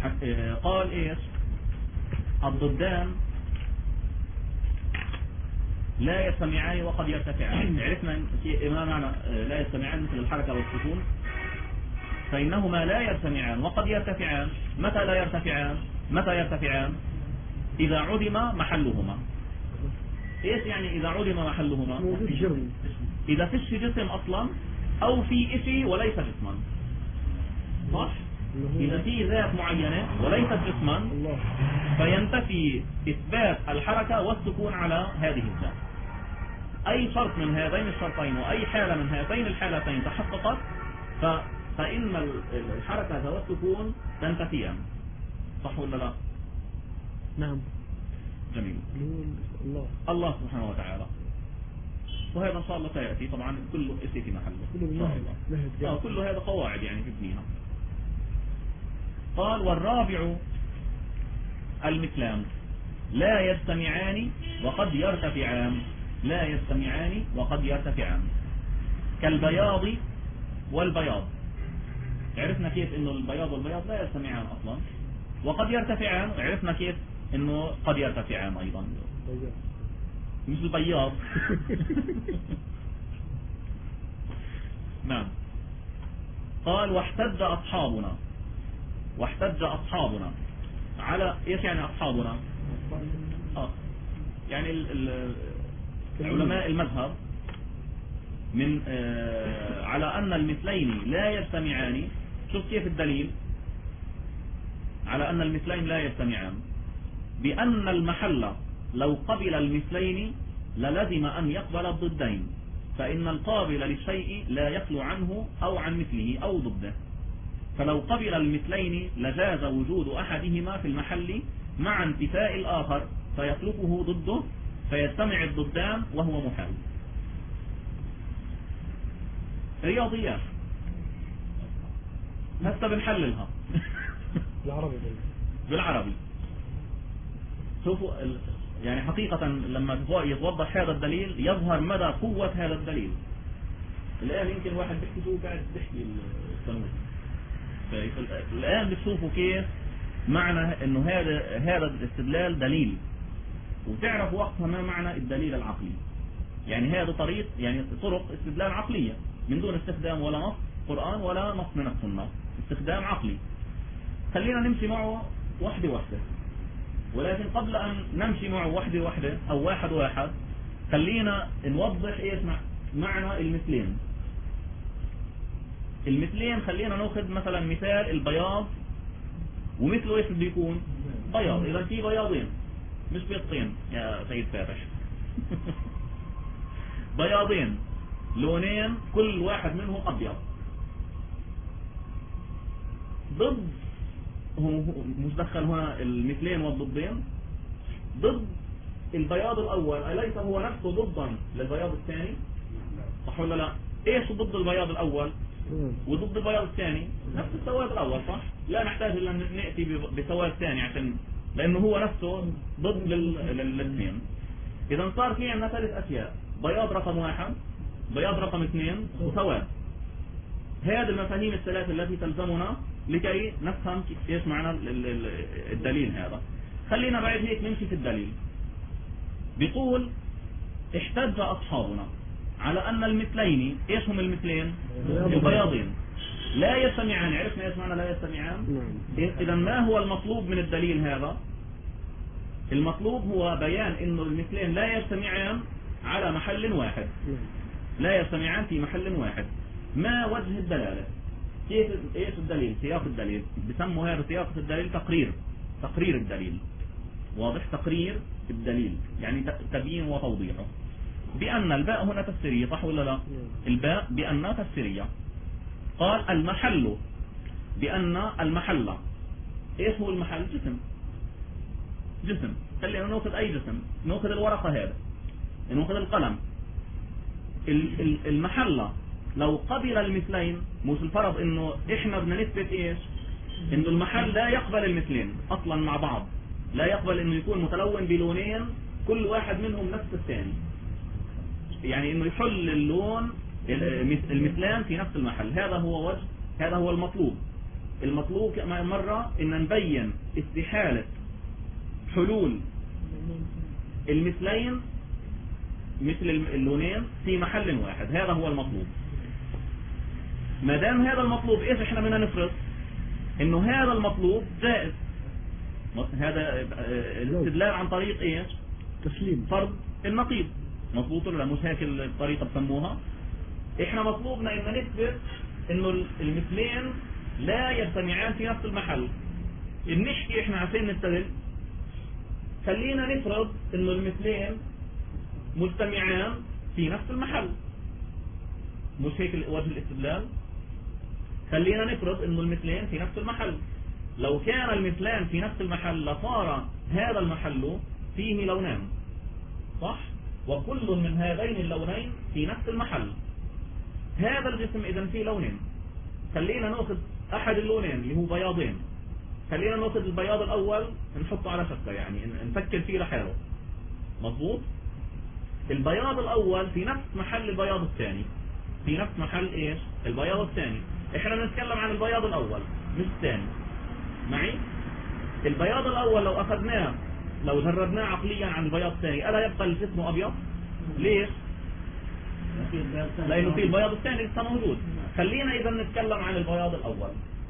قال ايش؟ الضدان لا يجتمعان وقد يرتفعان. عرفنا ما معنى لا يجتمعان مثل الحركة والسكون؟ فإنهما لا يجتمعان وقد يرتفعان. متى لا يرتفعان؟ متى يرتفعان؟ إذا عدم محلهما. ايش يعني إذا عدم محلهما؟ إذا فيش جسم أصلا أو في إشي وليس جسما، صح؟ إذا في ذات معينة وليست جسما فينتفي إثبات الحركة والسكون على هذه الذات. أي شرط من هذين الشرطين وأي حالة من هاتين الحالتين تحققت فإن الحركة والسكون تنتفيان، صح ولا لا؟ نعم. جميل. الله سبحانه وتعالى، وهذا إن شاء الله سيأتي طبعا كله إشي في محله إن شاء الله. كل هذا قواعد يعني تبنيها. قال والرابع المثلان لا يجتمعان وقد يرتفعان. لا يجتمعان وقد يرتفعان كالبياض والبياض. عرفنا كيف انه البياض والبياض لا يجتمعان اصلا، وقد يرتفعان عرفنا كيف انه قد يرتفعان ايضا، مش البياض. نعم. قال واحتج أصحابنا على ايش يعني أصحابنا؟ يعني علماء المذهب من على أن المثلين لا يجتمعان. شوف كيف الدليل على أن المثلين لا يجتمعان، بأن المحل لو قبل المثلين للزم أن يقبل الضدين، فإن القابل للشيء لا يخلو عنه أو عن مثله أو ضده. فلو قبل المثلين لجاز وجود أحدهما في المحل مع انتفاء الآخر فيخلفه ضده فيجتمع الضدان وهو محال. رياضيات هسه بنحللها بالعربي. شوفوا يعني حقيقة لما يتوضح هذا الدليل يظهر مدى قوة هذا الدليل. الآن يمكن واحد بيحكي شو قاعد بيحكي القانون، الآن بتشوفوا كيف معنى انه هذا الاستدلال دليل، وتعرف وقتها ما معنى الدليل العقلي. يعني هذا طريق يعني طرق استدلال عقلية من دون استخدام ولا نص قرآن ولا نص من السنة، استخدام عقلي. خلينا نمشي معه وحدة وحدة، ولكن قبل أن نمشي معه وحدة وحدة أو واحد واحد خلينا نوضح إيش معنى المثلين. المثلين خلينا ناخذ مثلا مثال البياض، ومثله إيش بده يكون؟ بياض. إذا في بياضين مش بيضتين يا سيد فارش. بياضين لونين كل واحد منهم أبيض، ضد هو مش دخل هنا المثلين والضدين، ضد البياض الأول أليس هو نفسه ضدا للبياض الثاني؟ صح ولا لا؟ ايش ضد البياض الأول وضد البياض الثاني؟ نفس السواد الأول، صح؟ لا نحتاج إلا نأتي بسواد ثاني عشان لأنه هو نفسه ضد للاثنين. إذا صار في عندنا ثلاث أشياء: بياض رقم 1، بياض رقم 2، وسواد. هذه المفاهيم الثلاث التي تلزمنا لكي نفهم ايش معنى الدليل هذا. خلينا بعد هيك نمشي في الدليل. بيقول احتج أصحابنا على أن المثلين، ايش هم المثلين؟ البياضين لا يجتمعان. عرفنا ايش معنى لا يجتمعان؟ إذا ما هو المطلوب من الدليل هذا؟ المطلوب هو بيان انه المثلين لا يجتمعان على محل واحد، لا يجتمعان في محل واحد. ما وجه الدلالة؟ كيف ايش الدليل؟ سياق الدليل. بسموا هذا سياق الدليل تقرير الدليل. واضح؟ تقرير الدليل يعني تبيين وتوضيحه. بأن الباء هنا تفسيرية، صح ولا لا؟ الباء بأن تفسيرية. قال المحل بأن المحل، ايش هو المحل؟ جسم. خلينا ناخذ اي جسم، ناخذ الورقة هذا، ناخذ القلم. المحل لو قبل المثلين، مش الفرض انه احنا بدنا نثبت ايش؟ انه المحل لا يقبل المثلين اصلا مع بعض، لا يقبل انه يكون متلون بلونين كل واحد منهم نفس الثاني، يعني انه يحل اللون المثلان في نفس المحل. هذا هو وجه، هذا هو المطلوب. المطلوب مرة ان نبين استحالة حلول المثلين مثل اللونين في محل واحد. هذا هو المطلوب. ما دام هذا المطلوب، ايش احنا بدنا نفرض؟ انه هذا المطلوب جائز. هذا الاستدلال عن طريق ايش؟ تسليم فرض النقيض. مضبوط ولا مش هيك الطريقة بسموها؟ احنا مطلوبنا ان نثبت انه المثلين لا يجتمعان في نفس المحل. بنحكي احنا عشان نستدل، خلينا نفرض انه المثلين مجتمعان في نفس المحل. مش هيك وجه الاستدلال؟ خلينا نفرض انه المثلين في نفس المحل. لو كان المثلان في نفس المحل لصار هذا المحل فيه لونان، صح؟ وكل من هذين اللونين في نفس المحل. هذا الجسم اذا فيه لونين. خلينا ناخذ احد اللونين اللي هو بياضين. خلينا ناخذ البياض الاول نحطه على شكله، يعني نفكر فيه لحاله. مظبوط؟ البياض الاول في نفس محل البياض الثاني. في نفس محل ايش؟ البياض الثاني. احنا نتكلم عن البياض الاول مش الثاني. معي؟ البياض الاول لو اخذناه، لو جردناه عقليا عن البياض الثاني، الا يبقى الجسم ابيض؟ ليش؟ لانه في البياض الثاني لسه موجود. خلينا اذا نتكلم عن البياض الاول.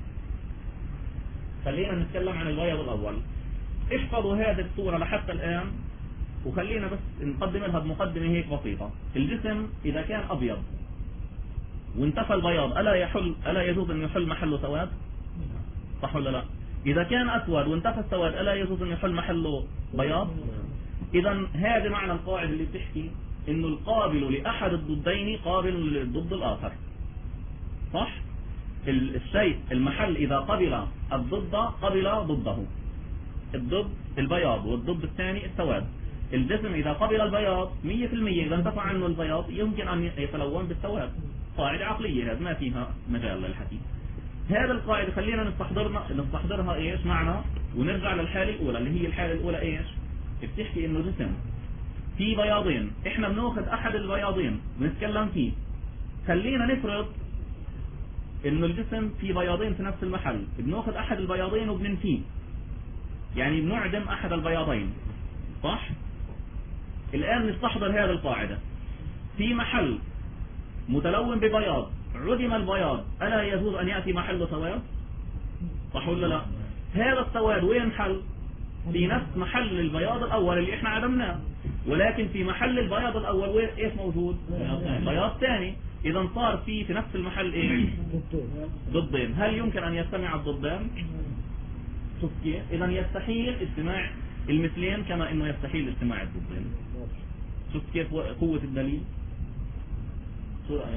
خلينا نتكلم عن البياض الاول. احفظوا هذه الصورة لحتى الان، وخلينا بس نقدم لها بمقدمة هيك بسيطة. الجسم اذا كان ابيض وانتفى البياض، الا يجوز ان يحل محله سواد؟ صح ولا لا؟ اذا كان اسود وانتفى السواد، الا يجوز ان يحل محله بياض؟ اذا هذا معنى القاعدة اللي بتحكي انه القابل لاحد الضدين قابل للضد الاخر. صح؟ الشيء المحل اذا قبل الضد قبل ضده. الضد البياض والضد الثاني السواد. الجسم اذا قبل البياض 100% اذا انتفى عنه البياض يمكن ان يتلون بالسواد. قاعدة عقلية، هذا ما فيها مجال للحديث. هذا القاعدة خلينا نستحضرها ايش معنا، ونرجع للحالة الاولى اللي هي الحالة الاولى ايش؟ بتحكي انه جسم في بياضين، احنا بناخذ احد البياضين بنتكلم فيه. خلينا نفرض انه الجسم في بياضين في نفس المحل، بناخذ احد البياضين وبننفيه، يعني بنعدم احد البياضين. صح؟ الان نستحضر هذه القاعدة. في محل متلون ببياض عدم البياض، الا يجوز ان ياتي محله سواد؟ صح ولا لا؟ هذا السواد وين حل؟ في نفس محل البياض الاول اللي احنا عدمناه، ولكن في محل البياض الاول وين ايش موجود؟ بياض ثاني. اذا صار في نفس المحل ايش؟ ضدين. هل يمكن ان يجتمع الضدان؟ شوف كيف؟ اذا يستحيل اجتماع المثلين كما انه يستحيل اجتماع الضدين. شوف كيف قوة الدليل؟ شو رأيك؟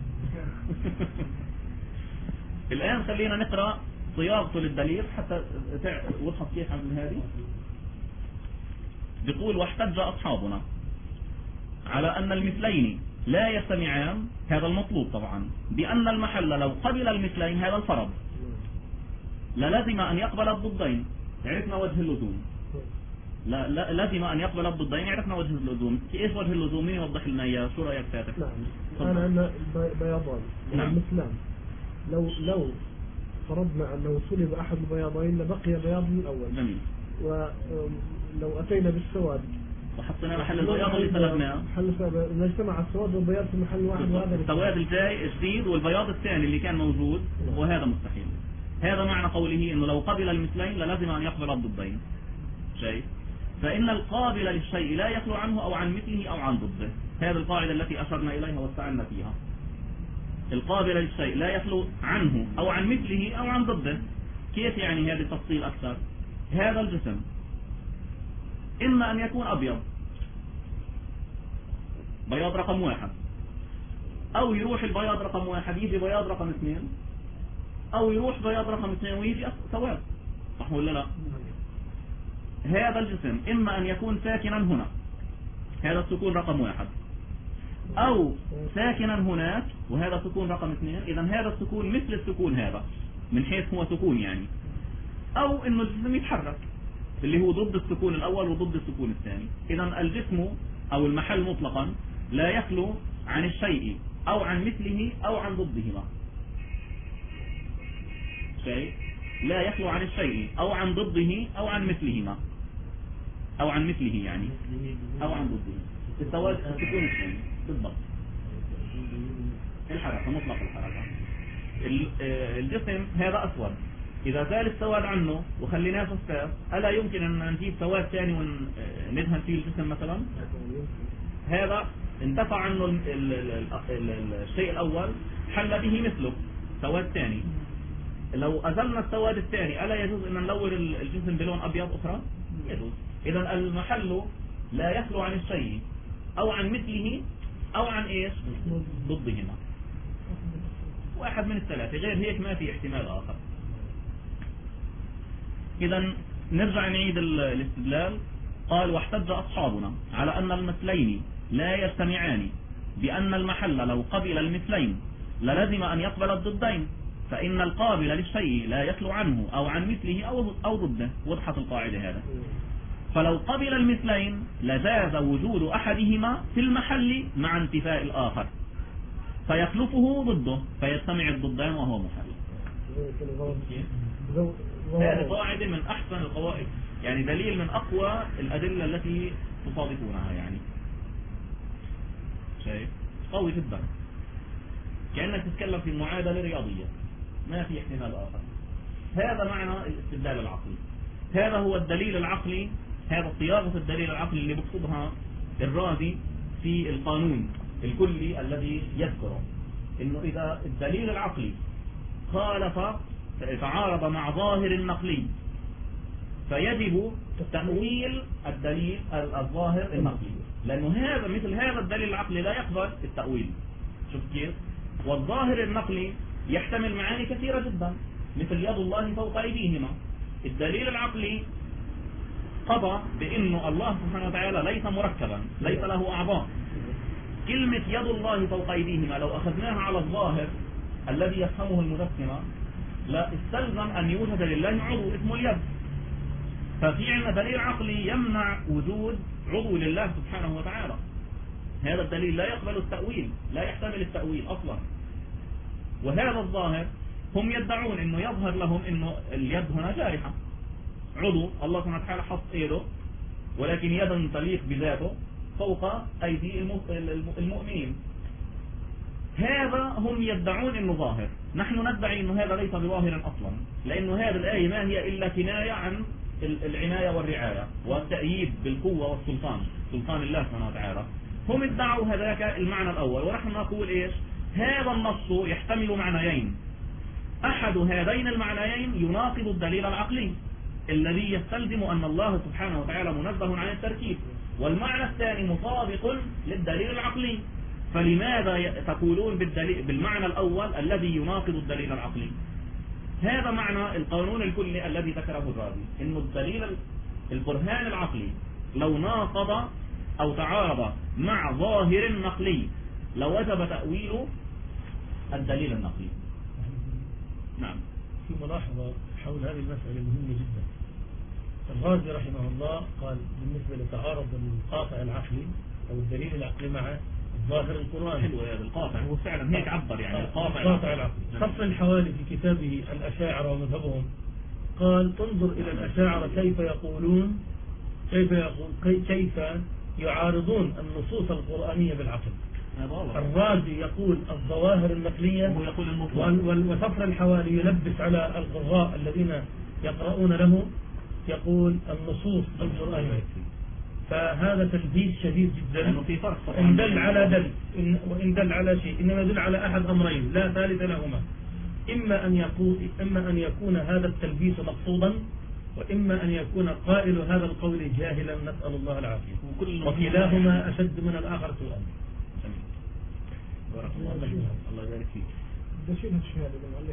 الآن خلينا نقرأ صياغته للدليل حتى وضحت كيف عن هذه. بيقول: واحتج أصحابنا على أن المثلين لا يجتمعان، هذا المطلوب طبعا، بأن المحل لو قبل المثلين، هذا الفرض، للزم أن يقبل الضدين. عرفنا وجه اللزوم. لا لازم أن يقبل الضدين. عرفنا وجه اللزوم. ايش وجه اللزوم؟ مين يوضح لنا اياه؟ شو رأيك فاتح؟ نعم، أنا عندنا بياضان. نعم. مثلان. لو فرضنا أنه سلب أحد البياضين لبقي بياض الأول. جميل. ولو أتينا بالسواد وحطينا محل البياض اللي سلبناه، نجتمع السواد والبياض في محل واحد، وهذا السواد الجاي جديد والبياض الثاني اللي كان موجود، وهذا مستحيل. هذا معنى قوله انه لو قبل المثلين للزم ان يقبل الضدين. شيء فإن القابل للشيء لا يخلو عنه أو عن مثله أو عن ضده. هذه القاعدة التي أشرنا إليها واستعنا فيها. القابل للشيء لا يخلو عنه أو عن مثله أو عن ضده. كيف يعني هذا التفصيل أكثر؟ هذا الجسم إما أن يكون أبيض، بياض رقم 1، أو يروح البياض رقم 1 يجي بياض رقم 2، أو يروح بياض رقم 2 ويجي سواد. صح ولا لا؟ هذا الجسم إما أن يكون ساكنا هنا، هذا السكون رقم 1، أو ساكنا هناك وهذا سكون رقم 2. إذا هذا السكون مثل السكون هذا من حيث هو سكون يعني، أو إنه الجسم يتحرك اللي هو ضد السكون الأول وضد السكون الثاني. إذا الجسم أو المحل مطلقا لا يخلو عن الشيء أو عن مثله أو عن ضدهما. شيء لا يخلو عن الشيء أو عن ضده أو عن مثلهما، أو عن مثله يعني، أو عن ضده. السواد السكون الثاني بالضبط، الحركة مطلق الحركة. الجسم هذا أسود، إذا زال السواد عنه وخليناه شفاف، ألا يمكن أن نجيب سواد ثاني وندهن فيه الجسم مثلا؟ هذا انتفع عنه الشيء الأول، حل به مثله سواد ثاني. لو أزلنا السواد الثاني ألا يجوز أن نلون الجسم بلون أبيض أخرى؟ يجوز. إذا المحل لا يخلو عن الشيء أو عن مثله أو عن إيش؟ ضدهما، واحد من الثلاثة، غير هيك ما في احتمال آخر. إذا نرجع نعيد الاستدلال. قال: واحتج أصحابنا على أن المثلين لا يجتمعان، بأن المحل لو قبل المثلين للزم أن يقبل الضدين، فإن القابل للشيء لا يخلو عنه أو عن مثله أو ضده. وضحت القاعدة هذا. فلو قبل المثلين لجاز وجود أحدهما في المحل مع انتفاء الآخر، فيخلفه ضده فيجتمع الضدان وهو محل. هذه قاعدة من أحسن القواعد، يعني دليل من أقوى الأدلة التي تصادفونها، يعني شيء قوي جدا، كأنك تتكلم في معادلة رياضية ما في احتمال آخر. هذا معنى الاستدلال العقلي، هذا هو الدليل العقلي، هذا صياغة الدليل العقلي اللي بقصدها الرازي في القانون الكلي الذي يذكره إنه إذا الدليل العقلي خالف تعارض مع ظاهر النقلي فيجب تأويل الدليل الظاهر النقلي، لأنه هذا مثل هذا الدليل العقلي لا يقبل التأويل. شوف كيف؟ والظاهر النقلي يحتمل معاني كثيرة جدا، مثل يد الله فوق أيديهما. الدليل العقلي قضى بأنه الله سبحانه وتعالى ليس مركبا، ليس له أعضاء. كلمة يد الله فوق أيديهما لو أخذناها على الظاهر الذي يفهمه المجسمة لا استلزم أن يوجد لله عضو اسمه اليد. ففي عندنا دليل عقلي يمنع وجود عضو لله سبحانه وتعالى. هذا الدليل لا يقبل التأويل، لا يحتمل التأويل أصلا. وهذا الظاهر هم يدعون أنه يظهر لهم أنه اليد هنا جارحة، عضو الله سبحانه وتعالى حط إيده، ولكن يدا تليق بذاته فوق أيدي المؤمنين. هذا هم يدعون أنه ظاهر، نحن ندعي أنه هذا ليس بظاهر أصلا، لأنه هذه الآية ما هي إلا كناية عن العناية والرعاية والتأييد بالقوة والسلطان، سلطان الله سبحانه وتعالى. هم ادعوا هذاك المعنى الأول، ونحن نقول إيش؟ هذا النص يحتمل معنيين، أحد هذين المعنيين يناقض الدليل العقلي الذي يستلزم أن الله سبحانه وتعالى منزه عن التركيب، والمعنى الثاني مطابق للدليل العقلي. فلماذا تقولون بالمعنى الأول الذي يناقض الدليل العقلي؟ هذا معنى القانون الكلي الذي ذكره الرازي، إنه الدليل البرهان العقلي لو ناقض أو تعارض مع ظاهر نقلي لوجب تأويل الدليل النقلي. نعم. في ملاحظة حول هذه المسألة مهمة جدا. الرازي رحمه الله قال بالنسبة لتعارض القاطع العقلي أو الدليل العقلي مع الظاهر القرآني. حلو هذا القاطع، هو فعلا هيك عبر يعني القاطع العقلي. صفر الحوالي في كتابه الأشاعرة ومذهبهم قال: انظر إلى الأشاعرة كيف يعارضون النصوص القرآنية بالعقل. الرازي يقول الظواهر النقلية، وصفر الحوالي يلبس على القراء الذين يقرؤون له يقول النصوص القرآنية. فهذا تلبيس شديد جدا، إن دل على وإن دل على شيء إنما يدل على أحد أمرين لا ثالث لهما، إما أن يكون هذا التلبيس مقصودا، وإما أن يكون قائل هذا القول جاهلا، نسأل الله العافية، وكلاهما أشد من الآخر سوءا. بارك الله فيك. الله يبارك فيك. ده شيء من الشهادة اللي قال لك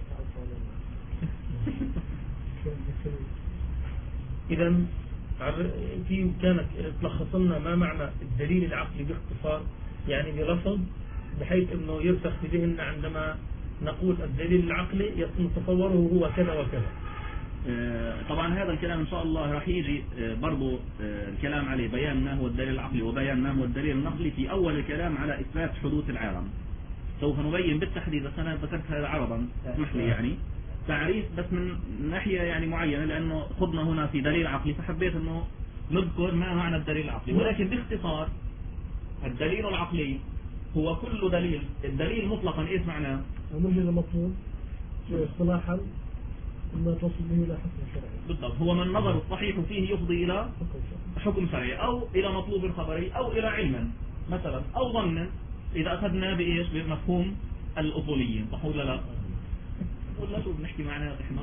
إذا في كانت تلخص لنا ما معنى الدليل العقلي باختصار، يعني بلفظ بحيث أنه يرسخ في ذهننا عندما نقول الدليل العقلي نتصوره هو كذا وكذا. طبعا هذا الكلام إن شاء الله راح يجي برضو الكلام عليه، بيان ما هو الدليل العقلي وبيان ما هو الدليل النقلي في أول الكلام على إثبات حدوث العالم. سوف نبين بالتحديد، بس أنا ذكرت هذا عرضا اسمح لي يعني، تعريف بس من ناحية يعني معينة، لأنه خضنا هنا في دليل عقلي فحبيت أنه نذكر ما معنى الدليل العقلي. ولكن باختصار الدليل العقلي هو كل دليل. الدليل مطلقا إيش معناه؟ موجود مطلوب اصطلاحا ما توصل به إلى حكم شرعي. بالضبط، هو من النظر الصحيح فيه يفضي إلى حكم شرعي أو إلى مطلوب خبري أو إلى علم مثلا أو ظن، إذا أخذنا بإيش بمفهوم الأصوليين، صح ولا لا؟ ولا شو بنحكي معناه إحنا؟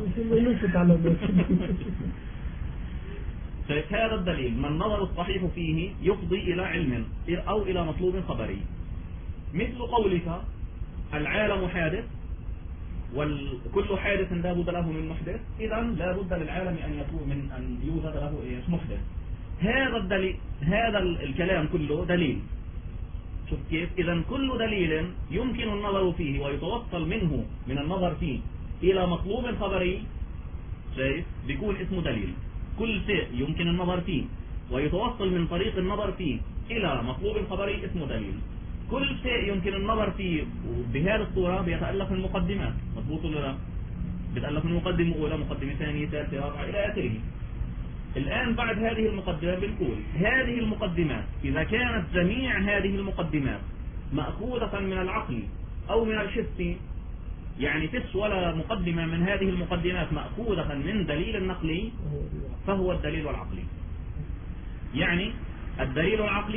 هذا الدليل من النظر الصحيح فيه يفضي إلى علم أو إلى مطلوب خبري. مثل قولك العالم حادث وكل حادث لا بد له من محدث، إذا لا بد للعالم أن يكون من أن يوجد له إيش محدث. هذا الدليل، هذا الكلام كله دليل. شوف كيف؟ إذا كل دليل يمكن النظر فيه ويتوصل منه من النظر فيه إلى مطلوب خبري، شايف؟ بيكون اسمه دليل. كل شيء يمكن النظر فيه ويتوصل من طريق النظر فيه إلى مطلوب خبري اسمه دليل. كل شيء يمكن النظر فيه بهذه الصورة بيتألف من مقدمات، مضبوط ولا لا؟ بيتألف من مقدمة أولى، مقدمة ثانية، ثالثة، رابعة إلى آخره. الآن بعد هذه المقدمات بنقول هذه المقدمات إذا كانت جميع هذه المقدمات مأخوذة من العقل أو من الحس، يعني فس ولا مقدمة من هذه المقدمات مأخوذة من دليل النقلي، فهو الدليل العقلي. يعني الدليل العقلي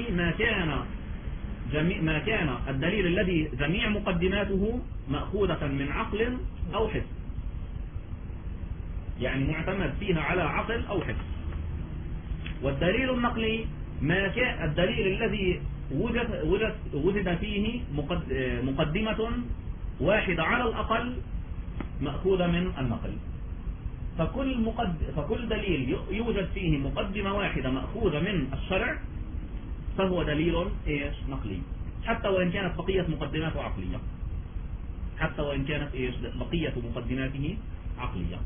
ما كان الدليل الذي جميع مقدماته مأخوذة من عقل أو حس، يعني معتمد فيها على عقل أو حس. والدليل النقلي ما كان الدليل الذي وجد فيه مقدمة واحدة على الأقل مأخوذة من النقل. فكل دليل يوجد فيه مقدمة واحدة مأخوذة من الشرع فهو دليل إيش نقلي، حتى وإن كانت بقية مقدماته عقلية، حتى وإن كانت إيش بقية مقدماته عقلية.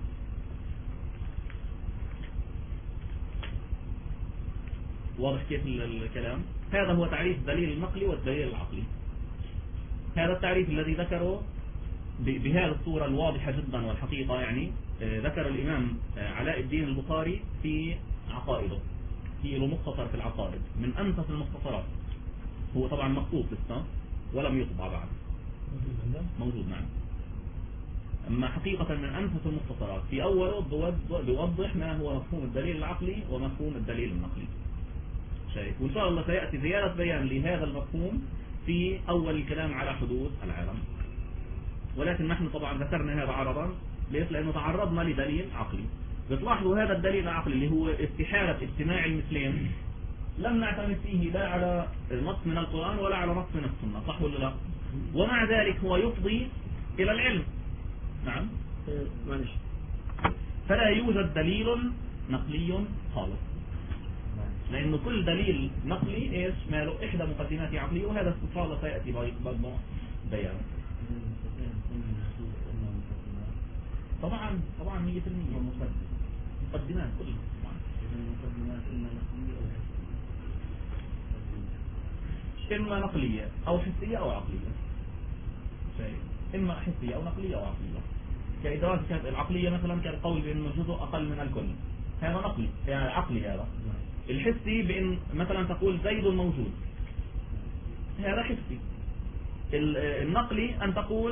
واضح كيف الكلام؟ هذا هو تعريف الدليل النقلي والدليل العقلي. هذا التعريف الذي ذكره بهذه الصورة الواضحة جدا والحقيقة، يعني ذكر الإمام علاء الدين البخاري في عقائده، في له مختصر في العقائد من أنفس المختصرات. هو طبعا مخطوط لسه ولم يطبع بعد، موجود نعم. أما حقيقة من أنفس المختصرات، في أوله بيوضح ما هو مفهوم الدليل العقلي ومفهوم الدليل النقلي، شايف؟ وإن شاء الله سيأتي زيادة بيان لهذا المفهوم في أول الكلام على حدوث العالم. ولكن نحن طبعا ذكرنا هذا عرضا، ليش؟ لأنه تعرضنا لدليل عقلي. بتلاحظوا هذا الدليل العقلي اللي هو استحالة اجتماع المثلين لم نعتمد فيه لا على نص من القرآن ولا على نص من السنة، صح ولا لا؟ ومع ذلك هو يفضي إلى العلم. نعم، معلش. فلا يوجد دليل نقلي خالص، لأنه كل دليل نقلي إيش ما له إحدى مقدمات عقلية، وهذا إن شاء الله سيأتي برضه بيان. طبعا 100% مقدمات كلها طبعا. المقدمات إما نقلية أو حسية أو عقلية، إما حسية أو نقلية أو عقلية. كإدراك كانت العقلية مثلا كالقول بأنه جزء أقل من الكل، هذا نقلي يعني عقلي. هذا الحسي بأن مثلا تقول زيد موجود، هذا حسي. النقلي أن تقول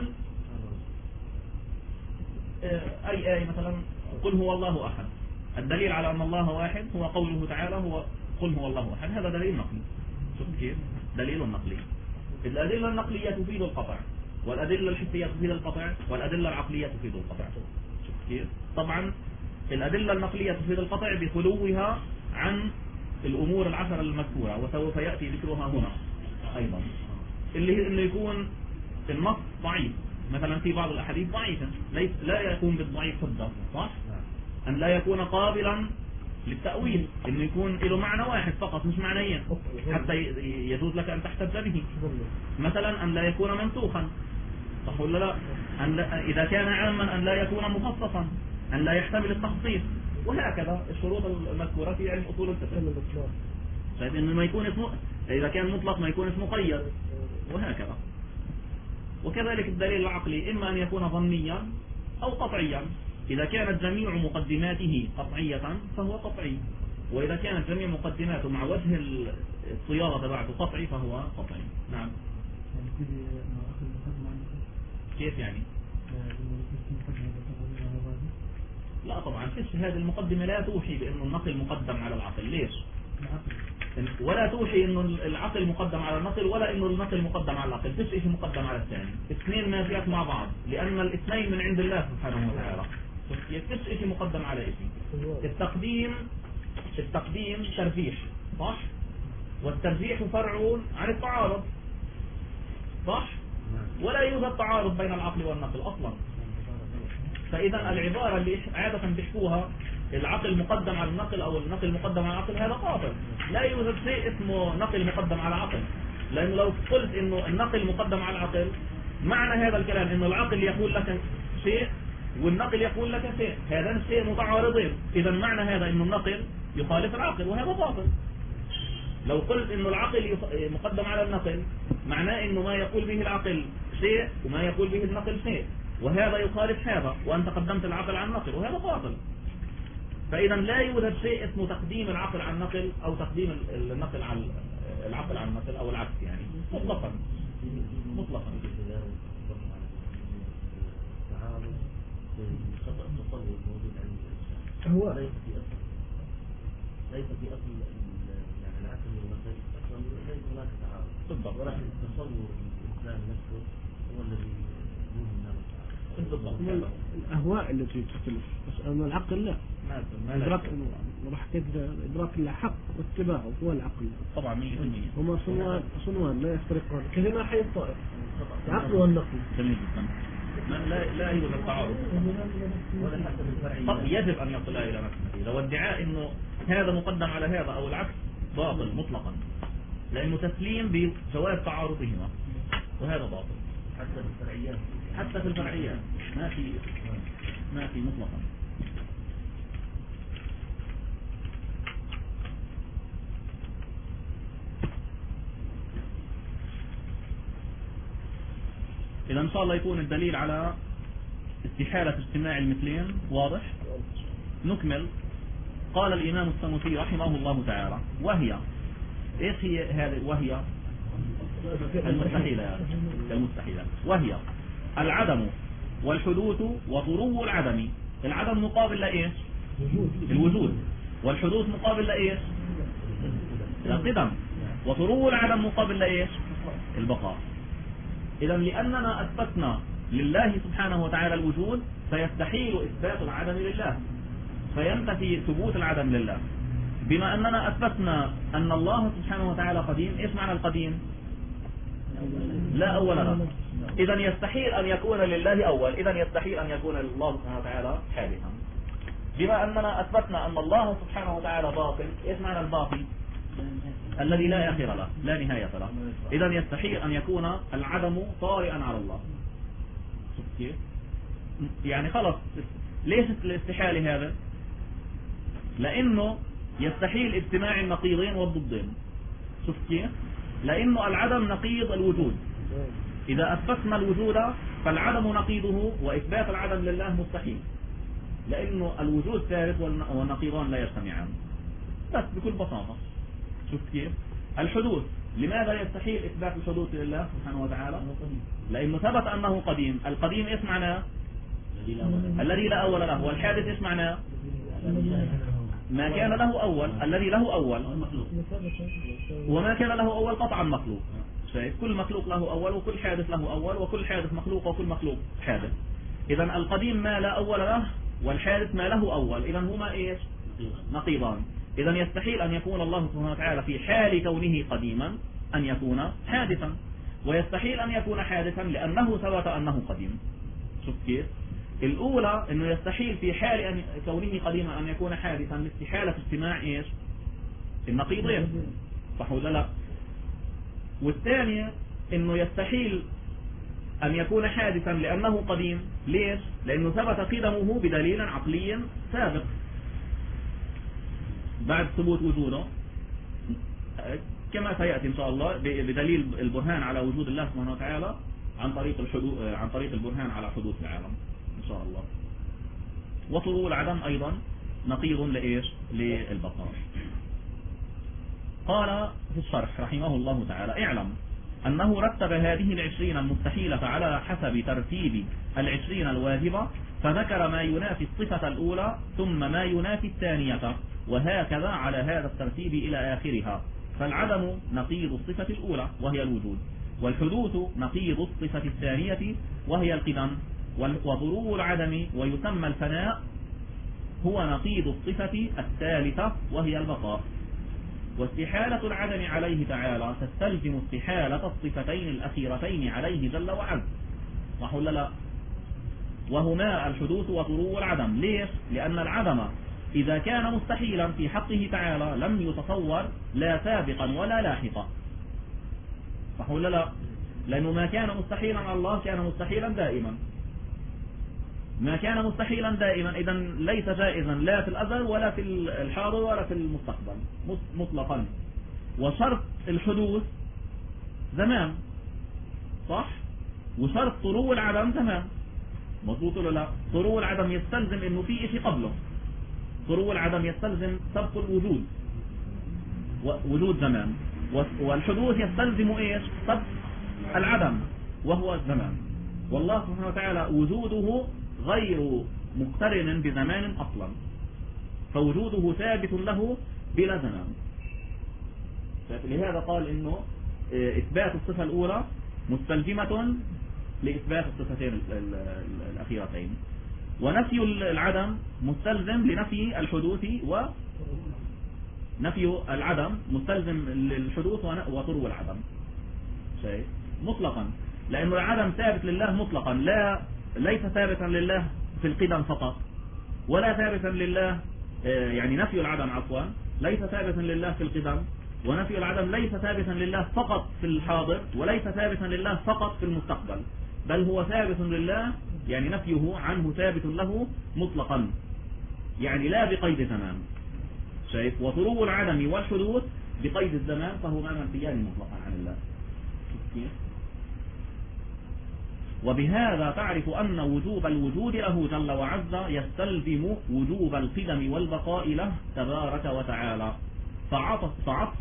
أي مثلا قل هو الله أحد، الدليل على أن الله واحد هو قوله تعالى هو قل هو الله أحد، هذا دليل نقلي. شوف كيف؟ دليل نقلي. الأدلة النقلية تفيد القطع، والأدلة الحسية تفيد القطع، والأدلة العقلية تفيد القطع. شوف كيف؟ طبعا الأدلة النقلية تفيد القطع بخلوها عن الأمور العشر المذكورة، وسوف يأتي ذكرها هنا أيضا، اللي هي إنه يكون النص ضعيف. مثلا في بعض الأحاديث ضعيفة لا يكون بالضعيف حجة، صح؟ أن لا يكون قابلا للتأويل، إنه يكون له معنى واحد فقط مش معنيين حتى يجوز لك أن تحتج به. مثلا أن لا يكون منسوخا، صح ولا لا؟ إذا كان عاما أن لا يكون مخصصا، أن لا يحتمل التخصيص، وهكذا الشروط المذكورة في علم أصول الفقه. طيب إنه ما يكون اسمه، إذا كان مطلق ما يكون اسمه مقيد، وهكذا. وكذلك الدليل العقلي إما أن يكون ظنيا أو قطعيا. إذا كانت جميع مقدماته قطعية فهو قطعي، وإذا كانت جميع مقدماته مع وجه الصياغة تبعته قطعي فهو قطعي. نعم. كيف يعني؟ لا طبعا فيش، هذه المقدمة لا توحي بأنه النقل مقدم على العقل. ليش؟ ولا توحي انه العقل مقدم على النقل، ولا انه النقل مقدم على العقل. فيش شيء مقدم على الثاني، اثنين ماشيات مع بعض، لأن الاثنين من عند الله سبحانه وتعالى. فيش شيء مقدم على شيء. التقديم ترجيح، صح؟ والترجيح فرع عن التعارض، صح؟ ولا يوجد تعارض بين العقل والنقل أصلا. فإذا العبارة اللي عادة بيحكوها العقل مقدم على النقل أو النقل مقدم على العقل، هذا باطل. لا يوجد شيء اسمه نقل مقدم على عقل، لأنه لو قلت إنه النقل مقدم على العقل، معنى هذا الكلام إنه العقل يقول لك شيء والنقل يقول لك شيء، هذان الشيء متعارضين. إذا معنى هذا إنه النقل يخالف العقل، وهذا باطل. لو قلت إنه العقل مقدم على النقل، معناه إنه ما يقول به العقل شيء وما يقول به النقل شيء، وهذا يخالف هذا، وأنت قدمت العقل على النقل، وهذا باطل. فإذا لا يوجد شيء اسمه تقديم العقل على النقل أو تقديم النقل على العقل على النقل أو العكس، يعني مطلقا. هو ليس في أصل يعني العقل والنقل أصلا ليس هناك تعارض، ولكن تصور الإنسان نفسه هو الذي يوهم هذا التعارض. الأهواء التي تختلف، بس أما العقل لا. إدراك الحق واتباعه هو العقل طبعا 100%. هما صنوان لا يفترقان كثيرا حي الطائر، العقل والنقل. جميل جدا. لا يوجد تعارض. يجب أن يصل إلى نفسه. لو ادعاء إنه هذا مقدم على هذا أو العكس باطل مطلقا، لأنه تسليم بجواز تعارضهما، وهذا باطل. حتى في الفرعيات ما في مطلقا. إذا إن شاء الله يكون الدليل على استحالة اجتماع المثلين واضح. نكمل. قال الإمام السنوسي رحمه الله تعالى: وهي إيش هي هذه؟ وهي المستحيلات. وهي العدم والحدوث وطرو العدم. العدم مقابل لإيش؟ الوجود. والحدوث مقابل لإيش؟ القدم. وطرو العدم مقابل لإيش؟ البقاء. إذا لأننا أثبتنا لله سبحانه وتعالى الوجود، فيستحيل إثبات العدم لله، فينتفي ثبوت العدم لله. بما أننا أثبتنا أن الله سبحانه وتعالى قديم، إيش معنى القديم؟ لا أول له. إذا يستحيل أن يكون لله أول، إذا يستحيل أن يكون الله سبحانه وتعالى حادثا. بما أننا أثبتنا أن الله سبحانه وتعالى باطل، إيش معنى الباطل؟ الذي لا آخر له، لا نهاية له. إذا يستحيل أن يكون العدم طارئا على الله. كيف؟ يعني خلص، ليش الاستحالة هذا؟ لأنه يستحيل اجتماع النقيضين والضدين. شوف كيف؟ لأنه العدم نقيض الوجود. إذا أثبتنا الوجود فالعدم نقيضه، وإثبات العدم لله مستحيل، لأنه الوجود ثابت والنقيضان لا يجتمعان. بس بكل بساطة. شوف كيف؟ الحدوث، لماذا يستحيل إثبات الحدوث لله سبحانه وتعالى؟ لأنه ثبت أنه قديم. القديم إيش معناه؟ الذي لا أول له. والحادث إيش معناه؟ ما كان له أول. الذي له أول، وما كان له أول قطعا مخلوق. شايف؟ كل مخلوق له أول، وكل حادث له أول، وكل حادث مخلوق، وكل مخلوق حادث. إذا القديم ما لا أول له، والحادث ما له أول. إذا هما إيش؟ نقيضان. إذا يستحيل أن يكون الله سبحانه وتعالى في حال كونه قديما أن يكون حادثا، ويستحيل أن يكون حادثا لأنه ثبت أنه قديم. شوف كيف؟ الأولى أنه يستحيل في حال أن كونه قديما أن يكون حادثا لاستحالة اجتماع إيش؟ النقيضين، صح ولا لا؟ والثانية أنه يستحيل أن يكون حادثا لأنه قديم. ليش؟ لأنه ثبت قدمه بدليل عقلي سابق بعد ثبوت وجوده، كما سيأتي إن شاء الله بدليل البرهان على وجود الله سبحانه وتعالى عن طريق البرهان على حدوث العالم إن إن شاء الله. وطرول العدم أيضا نقيض لإيش؟ للبقاء. قال في الشرح رحمه الله تعالى: اعلم أنه رتب هذه 20 المستحيلة على حسب ترتيب 20 الواجبة، فذكر ما ينافي الصفة الأولى ثم ما ينافي الثانية، وهكذا على هذا الترتيب إلى آخرها. فالعدم نقيض الصفة الأولى وهي الوجود، والحدوث نقيض الصفة الثانية وهي القدم، وضرور العدم ويسمى الفناء هو نقيض الصفة الثالثة وهي البقاء. واستحالة العدم عليه تعالى تستلزم استحالة الصفتين الأخيرتين عليه جل وعز، صح ولا لا؟ وهما الحدوث وطرو العدم. ليش؟ لأن العدم إذا كان مستحيلا في حقه تعالى لم يتصور لا سابقا ولا لاحقا، صح ولا لا؟ لأنه ما كان مستحيلا على الله كان مستحيلا دائما، ما كان مستحيلا دائما إذا ليس جائزا لا في الأزل ولا في الحاضر ولا في المستقبل مطلقا. وشرط الحدوث زمان، صح؟ وشرط طرو العدم زمان، مضبوط ولا لا؟ طرو العدم يستلزم انه في شيء قبله، طرو العدم يستلزم سبق الوجود وجود زمان، والحدوث يستلزم ايش؟ سبق العدم وهو الزمان. والله سبحانه وتعالى وجوده غير مقترن بزمان اصلا، فوجوده ثابت له بلا زمان. لهذا قال انه اثبات الصفة الاولى مستلزمة لإثبات الصفتين الأخيرتين، ونفي العدم مستلزم لنفي الحدوث، ونفي العدم مستلزم للحدوث وطرو العدم شيء مطلقا، لأن العدم ثابت لله مطلقا، ليس ثابتا لله في القدم فقط، ولا ثابتا لله يعني نفي العدم عفوا ليس ثابتا لله في القدم، ونفي العدم ليس ثابتا لله فقط في الحاضر، وليس ثابتا لله فقط في المستقبل، بل هو ثابت لله، يعني نفيه عنه ثابت له مطلقا، يعني لا بقيد زمان. شايف؟ وطرو العدم والحدوث بقيد الزمان فهما منفيان مطلقا عن الله. وبهذا تعرف أن وجوب الوجود له جل وعز يستلزم وجوب القدم والبقاء له تبارك وتعالى، فعطف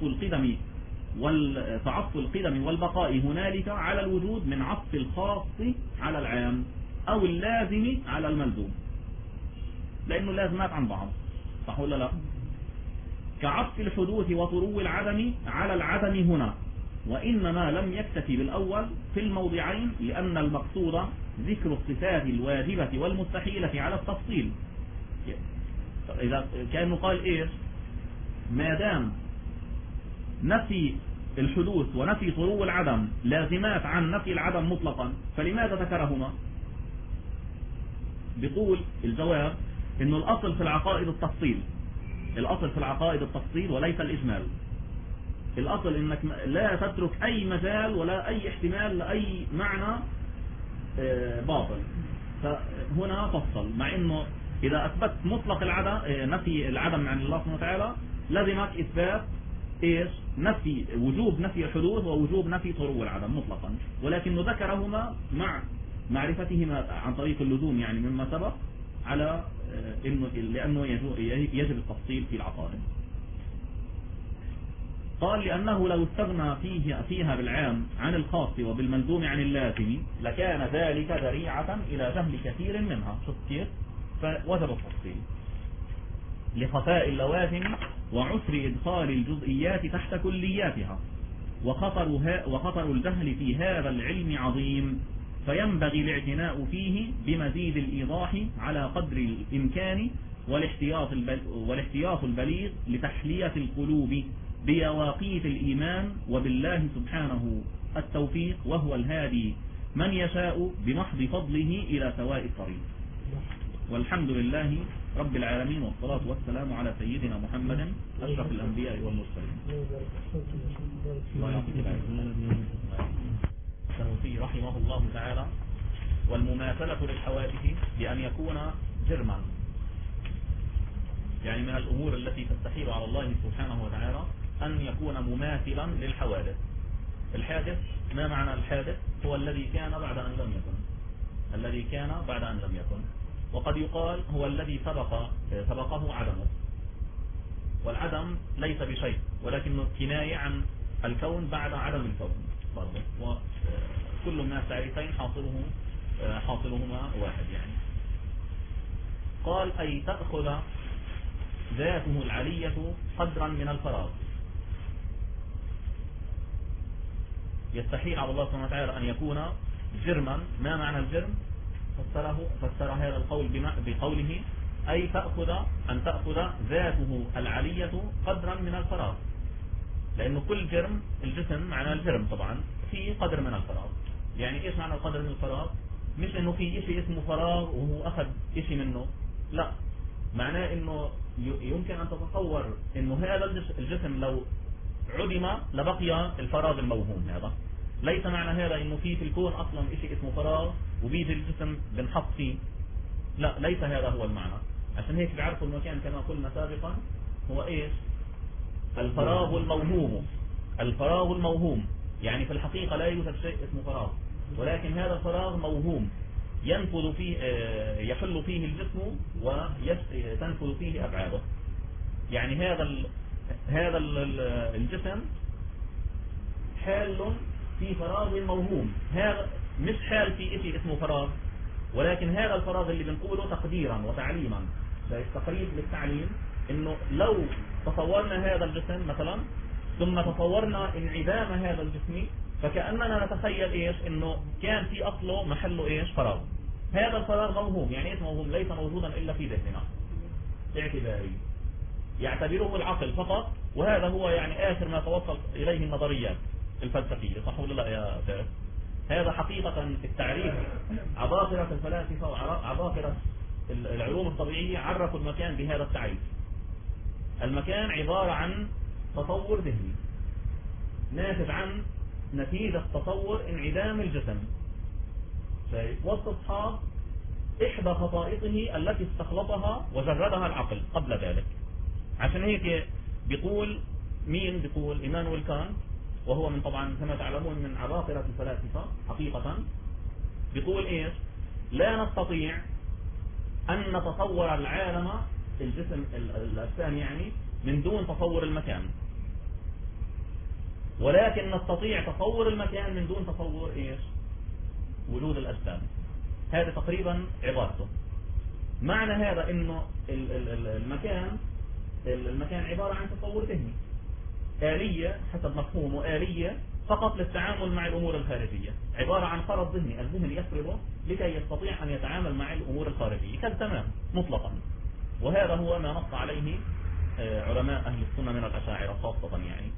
القدم والبقاء هنالك على الوجود من عطف الخاص على العام أو اللازم على الملزوم، لأنه اللازمات عن بعض، صح ولا لا؟ كعطف الحدوث وطرو العدم على العدم هنا، وإنما لم يكتفي بالأول في الموضعين لأن المقصود ذكر الصفات الواجبة والمستحيلة على التفصيل. إذا كانوا قال إيش؟ ما دام نفي الحدوث ونفي طرو العدم لازمات عن نفي العدم مطلقا، فلماذا ذكرهما؟ بيقول الجواب إنه الأصل في العقائد التفصيل، الأصل في العقائد التفصيل وليس الإجمال. الأصل إنك لا تترك أي مجال ولا أي احتمال لأي معنى باطل، فهنا فصل، مع إنه إذا أثبت مطلق العدم نفي العدم عن الله سبحانه وتعالى لازمك إثبات إيش؟ نفي وجوب نفي الحدوث ووجوب نفي طرو العدم مطلقا، ولكنه ذكرهما مع معرفتهما عن طريق اللزوم يعني مما سبق على إنه لأنه يجب التفصيل في العقائد. قال لأنه لو استغنى فيها بالعام عن الخاص وبالملزوم عن اللازم لكان ذلك ذريعة إلى جهل كثير منها. شوف كيف؟ فوجب التفصيل لخفاء اللوازم وعسر إدخال الجزئيات تحت كلياتها، وخطر الجهل في هذا العلم عظيم، فينبغي الاعتناء فيه بمزيد الإيضاح على قدر الإمكان والاحتياط البليغ لتحلية القلوب بيواقيت الإيمان، وبالله سبحانه التوفيق، وهو الهادي من يشاء بمحض فضله إلى سواء الطريق. والحمد لله رب العالمين، والصلاة والسلام على سيدنا محمد أشرف الأنبياء والمرسلين. السنوسي رحمه الله تعالى: والمماثلة للحوادث بأن يكون جرما، يعني من الأمور التي تستحيل على الله سبحانه وتعالى أن يكون مماثلا للحوادث. الحادث، ما معنى الحادث؟ هو الذي كان بعد أن لم يكن. الذي كان بعد أن لم يكن. وقد يقال هو الذي سبقه عدمه، والعدم ليس بشيء ولكنه كناية عن الكون بعد عدم الكون برضه. وكل الناس تعريفين حاصلهما واحد يعني. قال أي تأخذ ذاته العلية قدرا من الفراغ. يستحيل على الله سبحانه وتعالى أن يكون جرما. ما معنى الجرم؟ فسر هذا القول بقوله أي تأخذ ذاته العلية قدرا من الفراغ، لأنه كل جرم الجسم معنى الجرم طبعا في قدر من الفراغ. يعني إيش معنى القدر من الفراغ؟ مش إنه في إشي اسمه فراغ وهو أخذ إشي منه، لا، معناه إنه يمكن أن تتصور إنه هذا الجسم لو عدم لبقي الفراغ الموهوم. هذا ليس معنى هذا إنه في الكون أصلا إشي اسمه فراغ وبيجي الجسم بنحط فيه، لا، ليس هذا هو المعنى. عشان هيك بيعرفوا المكان كما قلنا سابقا هو إيش؟ الفراغ الموهوم. الفراغ الموهوم يعني في الحقيقة لا يوجد شيء اسمه فراغ، ولكن هذا الفراغ موهوم ينفذ فيه يحل فيه الجسم وتنفذ فيه أبعاده. يعني هذا الجسم حال في فراغ موهوم. هذا مش حال في شيء اسمه فراغ، ولكن هذا الفراغ اللي بنقوله تقديرا وتعليما، تقريب للتعليم، انه لو تصورنا هذا الجسم مثلا ثم تصورنا انعدام هذا الجسم فكأننا نتخيل ايش؟ انه كان في اصله محله ايش؟ فراغ. هذا الفراغ موهوم. يعني ايش موهوم؟ ليس موجودا الا في ذهننا اعتباري يعتبره العقل فقط، وهذا هو يعني آخر ما توصل إليه النظريات الفلسفية. صح ولا لا يا فارس؟ هذا حقيقة التعريف. عباقرة الفلاسفة وعباقرة العلوم الطبيعية عرفوا المكان بهذا التعريف. المكان عبارة عن تصور ذهني ناتج عن نتيجة تصور انعدام الجسم، واستصحاب إحدى خصائصه التي استخلطها وجردها العقل قبل ذلك. عشان هيك بيقول مين؟ بيقول إيمانويل كانت، وهو من طبعا كما تعلمون من عباقرة الفلاسفة حقيقة. بيقول إيش؟ لا نستطيع أن نتصور العالم الجسم الأجسام يعني من دون تصور المكان، ولكن نستطيع تصور المكان من دون تصور إيش؟ وجود الأجسام. هذا تقريبا عبارته. معنى هذا إنه المكان عبارة عن تصور ذهني، آلية حسب مفهومه، آلية فقط للتعامل مع الأمور الخارجية، عبارة عن فرض ذهني الذهن يفرضه لكي يستطيع أن يتعامل مع الأمور الخارجية كالتمام مطلقا. وهذا هو ما نص عليه علماء أهل السنة من الأشاعرة خاصة يعني.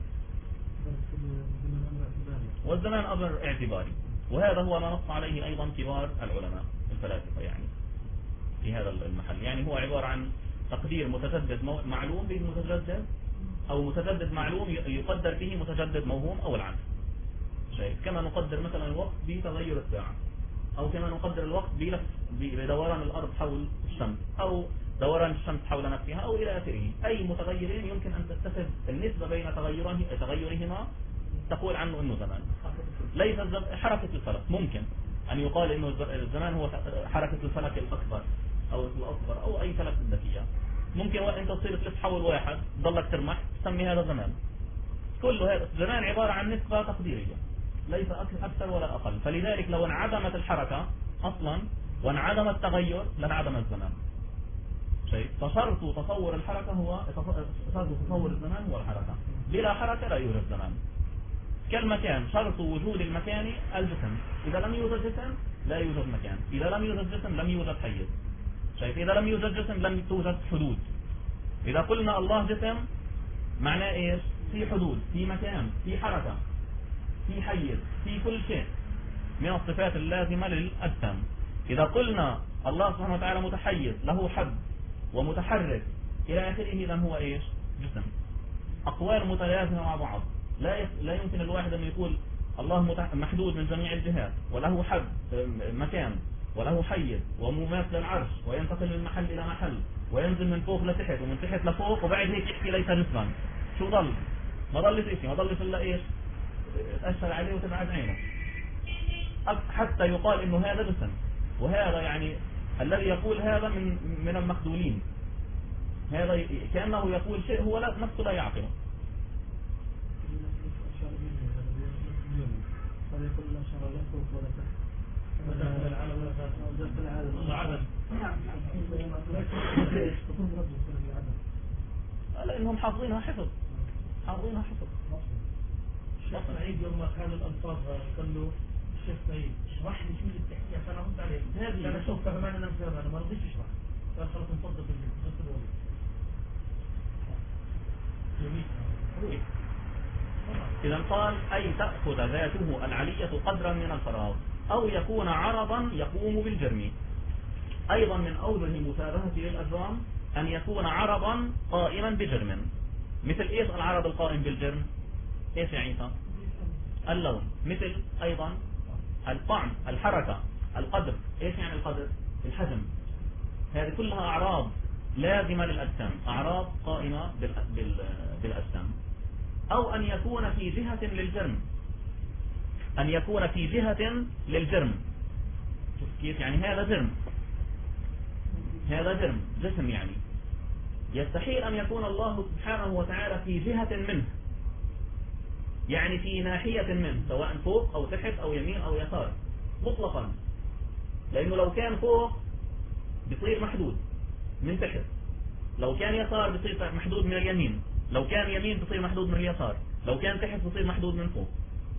والزمان أمر اعتباري، وهذا هو ما نص عليه أيضا كبار العلماء الفلاسفة يعني في هذا المحل. يعني هو عبارة عن تقدير متجدد معلوم به متجدد، أو متجدد معلوم يقدر به متجدد موهوم، أو العكس. كما نقدر مثلا الوقت بتغير الساعة، أو كما نقدر الوقت بدوران الأرض حول الشمس، أو دوران الشمس حول نفسها، أو إلى آخره. أي متغيرين يمكن أن تتخذ النسبة بين تغيرهما تقول عنه أنه زمان. ليس حركة الفلك، ممكن أن يقال أنه الزمان هو حركة الفلك الأكبر أو الأصغر أو أي فلك ذكية. ممكن أنت تصير تلف حول واحد ضلك ترمح تسمي هذا زمان. كل هذا الزمان عبارة عن نسبة تقديرية ليس أكثر ولا أقل. فلذلك لو انعدمت الحركة أصلا وانعدم التغير لانعدم الزمان. فشرط تصور الحركة هو شرط تصور الزمان هو الحركة. بلا حركة لا يوجد زمان. كالمكان، شرط وجود المكان الجسم. إذا لم يوجد جسم لا يوجد مكان، إذا لم يوجد جسم لم يوجد حيز. إذا لم يوجد جسم لم توجد حدود. إذا قلنا الله جسم معناه إيش؟ في حدود، في مكان، في حركة، في حيز، في كل شيء من الصفات اللازمة للأجسام. إذا قلنا الله سبحانه وتعالى متحيز له حد ومتحرك إلى آخره إذا هو إيش؟ جسم. أقوال متلازمة مع بعض. لا يمكن الواحد أن يقول الله محدود من جميع الجهات وله حد مكان وله حيز ومماثل للعرش وينتقل من محل إلى محل وينزل من فوق لتحت ومن تحت لفوق وبعد هيك يحكي ليس جسما. شو ضل؟ ما ضلش إشي، ما ضلش إلا إيش؟ تأثر عليه وتبعد عينه حتى يقال إنه هذا جسم. وهذا يعني الذي يقول هذا من المخذولين، هذا كأنه يقول شيء هو نفسه لا يعقله. لأنهم حافظينها حفظ، حافظينها حفظ. الشيخ سعيد يوم ما كان الألفاظ قال له الشيخ سعيد اشرح لي شو التحية عشان أرد عليه. أنا أشوف كمان أنا فاهم، أنا ما رضيتش أشرح. قال خلاص نفضل بالنسبة. إذا قال أي تأخذ ذاته العلية قدرا من الفراغ، أو يكون عرضا يقوم بالجرم. أيضا من أوجه المشابهة للأجرام أن يكون عرضا قائما بجرم. مثل إيش العرض القائم بالجرم؟ إيش يا عيسى؟ اللون. مثل أيضا الطعم، الحركة، القدر. إيش يعني القدر؟ الحجم. هذه كلها أعراض لازمة للأجسام، أعراض قائمة بالأجسام. أو أن يكون في جهة للجرم، أن يكون في جهة للجرم. شوف كيف يعني هذا جرم، هذا جرم جسم، يعني يستحيل أن يكون الله سبحانه وتعالى في جهة منه، يعني في ناحية منه، سواء فوق أو تحت أو يمين أو يسار مطلقا. لأنه لو كان فوق بيصير محدود من تحت، لو كان يسار بيصير محدود من اليمين، لو كان يمين بيصير محدود من اليسار، لو كان تحت بيصير محدود من فوق.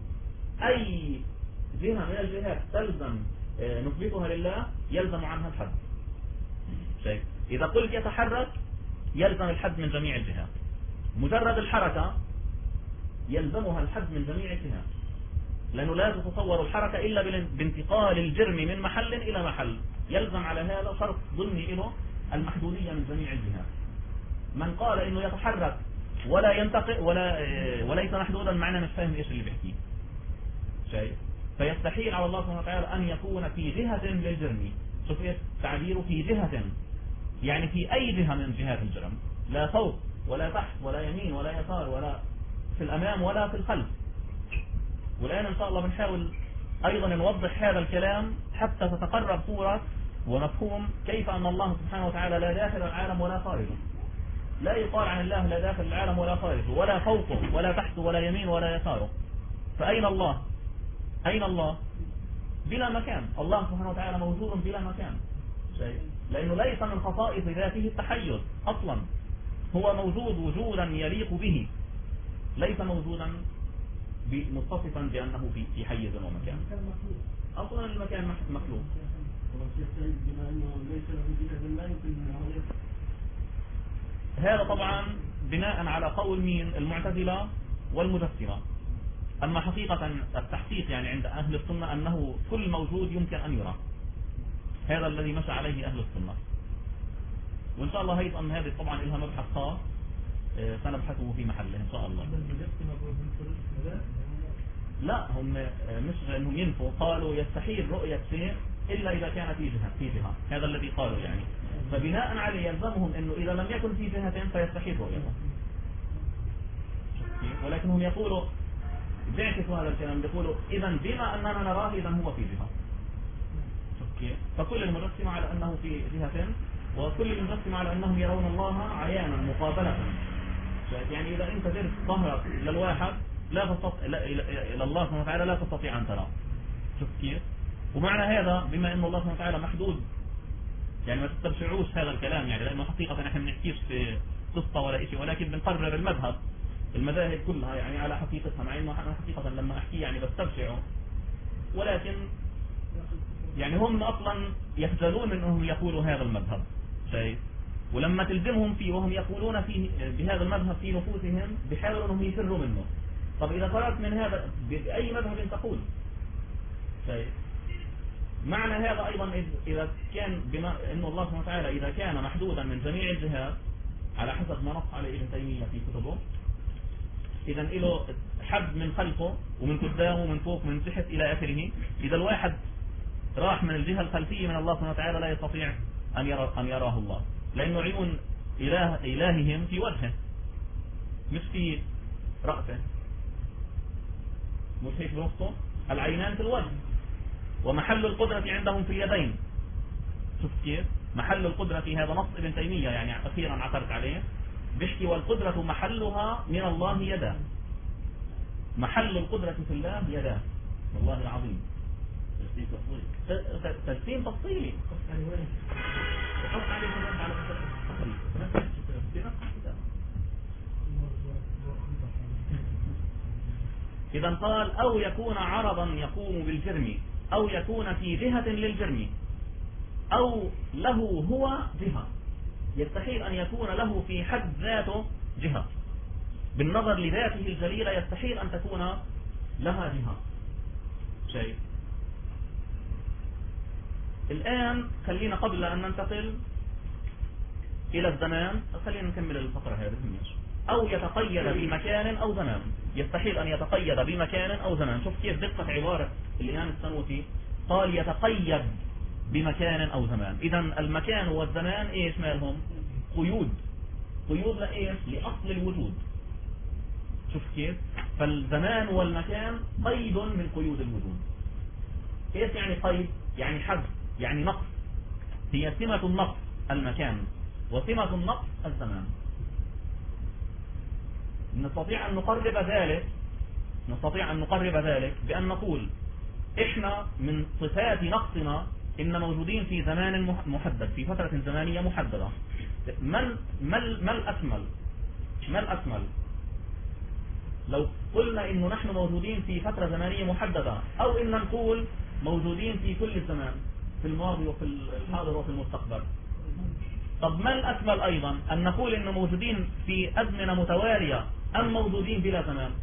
أي جهة من الجهات تلزم نثبتها لله يلزم عنها الحد. شيء إذا قلت يتحرك يلزم الحد من جميع الجهات، مجرد الحركة يلزمها الحد من جميع الجهات، لأنه لا تتصور الحركة إلا بانتقال الجرم من محل إلى محل. يلزم على هذا شرط ضمني له المحدودية من جميع الجهات. من قال إنه يتحرك ولا ينتقل وليس محدودا، معنا مش فاهم إيش اللي بيحكيه. شيء فيستحيل على الله سبحانه وتعالى أن يكون في جهة للجرم. شوف إيش تعبيره، في جهة، يعني في أي جهة من جهات الجرم، لا فوق ولا تحت ولا يمين ولا يسار ولا في الأمام ولا في الخلف. والآن إن شاء الله بنحاول أيضا نوضح هذا الكلام حتى تتقرب صورة ومفهوم كيف أن الله سبحانه وتعالى لا داخل العالم ولا خارجه. لا يقال عن الله لا داخل العالم ولا خارجه، ولا فوقه ولا تحته ولا يمين ولا يساره. فأين الله؟ أين الله؟ بلا مكان. الله سبحانه وتعالى موجود بلا مكان، لأنه ليس من خصائص ذاته التحيز أصلا، هو موجود وجودا يليق به، ليس موجودا متصفا بأنه في حيز ومكان. أصلا المكان مخلوق. هذا طبعا بناء على قول مين؟ المعتزلة والمجسمة. أما حقيقة التحقيق يعني عند أهل السنة أنه كل موجود يمكن أن يرى، هذا الذي مشى عليه أهل السنة. وإن شاء الله أيضا هذه طبعا لها مبحث خاص سنبحثه في محله إن شاء الله. لا، هم مش أنهم ينفوا، قالوا يستحيل رؤية شيء إلا إذا كان في جهة، هذا الذي قالوا يعني. فبناء عليه يلزمهم أنه إذا لم يكن في جهة فيستحيل رؤيته. ولكنهم يقولوا بيعكسوا هذا الكلام، يقولوا إذا بما أننا نراه إذا هو في جهة. فكل المجسمة على أنه في جهة، وكل المجسمة على أنهم يرون الله عيانا مقابلة. يعني إذا أنت درت ظهرك للواحد لا تستطيع إلى الله سبحانه وتعالى لا تستطيع أن تراه. شوف كيف؟ ومعنى هذا بما أن الله سبحانه وتعالى محدود، يعني ما تستبشعوش هذا الكلام، يعني لأنه حقيقة نحن بنحكيش في قصة ولا شيء، ولكن بنقرر المذهب، المذاهب كلها يعني على حقيقتها، مع أنه أنا حقيقة لما أحكي يعني بستبشعه، ولكن يعني هم أصلا يخجلون من أنهم يقولوا هذا المذهب شيء، ولما تلزمهم فيه وهم يقولون فيه بهذا المذهب في نفوسهم بيحاولوا أنهم يفروا منه. طب إذا فررت من هذا بأي مذهب تقول شيء؟ معنى هذا أيضا إذا كان بما أن الله سبحانه وتعالى إذا كان محدودا من جميع الجهات على حسب ما نص عليه ابن تيمية في كتبه، إذا له حد من خلفه ومن قدامه ومن فوق ومن تحت إلى آخره. إذا الواحد راح من الجهة الخلفية من الله سبحانه وتعالى لا يستطيع أن يراه الله، لأنه عيون إلههم في وجهه مش في رأسه، مش هيك بنصه، العينان في الوجه، ومحل القدرة عندهم في اليدين، شوف كيف محل القدرة في هذا نص ابن تيمية يعني أخيرا عثرت عليه، بيحكي والقدرة محلها من الله يداه، محل القدرة في الله يداه، والله العظيم تجسيم تفصيلي وحط عليه الرد على إذا قال أو يكون عرضا يقوم بالجرم أو يكون في جهة للجرم أو له هو جهة، يستحيل أن يكون له في حد ذاته جهة، بالنظر لذاته الجليلة يستحيل أن تكون لها جهة شيء. الآن خلينا قبل أن ننتقل إلى الزمان خلينا نكمل الفقرة هذه. أو يتقيد بمكان أو زمان، يستحيل أن يتقيد بمكان أو زمان. شوف كيف دقة عبارة الإمام السنوسي، قال يتقيد بمكان أو زمان. إذا المكان والزمان إيش مالهم؟ قيود، قيود لإيش؟ لأصل الوجود. شوف كيف؟ فالزمان والمكان قيد من قيود الوجود. إيش يعني قيد؟ يعني حد، يعني نقص. هي سمة النقص المكان وسمة النقص الزمان. نستطيع أن نقرب ذلك بأن نقول إحنا من صفات نقصنا إن موجودين في زمان محدد، في فترة زمانية محددة. ما الأكمل لو قلنا إنه نحن موجودين في فترة زمانية محددة، أو إن نقول موجودين في كل الزمان، في الماضي وفي الحاضر وفي المستقبل. طب ما الأكمل أيضا أن نقول إنه موجودين في أزمنة متوالية أم موجودين بلا زمان؟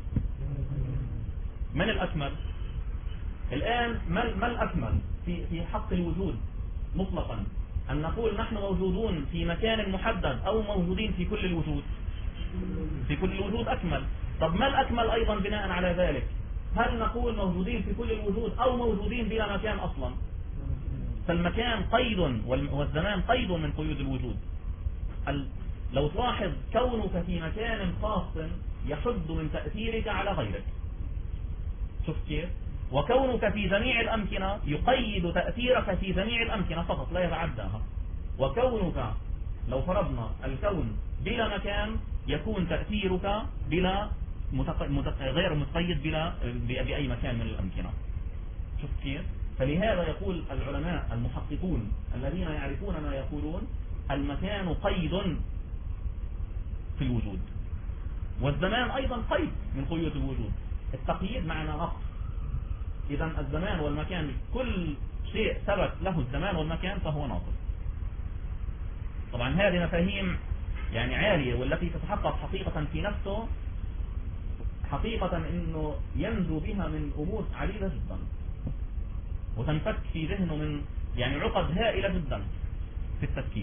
من الأكمل الآن؟ ما الأكمل في حق الوجود مطلقا؟ أن نقول نحن موجودون في مكان محدد أو موجودين في كل الوجود؟ في كل الوجود أكمل. طب ما الأكمل أيضا بناء على ذلك؟ هل نقول موجودين في كل الوجود أو موجودين بلا مكان أصلا؟ فالمكان قيد والزمان قيد من قيود الوجود. لو تلاحظ كونك في مكان خاص يحد من تأثيرك على غيرك. شوف كيف؟ وكونك في جميع الأمكنة يقيد تأثيرك في جميع الأمكنة فقط لا يتعداها. وكونك لو فرضنا الكون بلا مكان يكون تأثيرك بلا غير متقيد بأي مكان من الأمكنة. شوف كيف؟ فلهذا يقول العلماء المحققون الذين يعرفون ما يقولون المكان قيد في الوجود، والزمان أيضا قيد من قيود الوجود. التقييد معنى نقص. إذا الزمان والمكان كل شيء ثبت له الزمان والمكان فهو ناقص. طبعا هذه مفاهيم يعني عالية، والتي تتحقق حقيقة في نفسه، حقيقة انه ينجو بها من امور عديدة جدا، وتنفك في ذهنه من يعني عقد هائلة جدا في التفكير.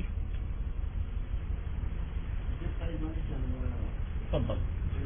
تفضل.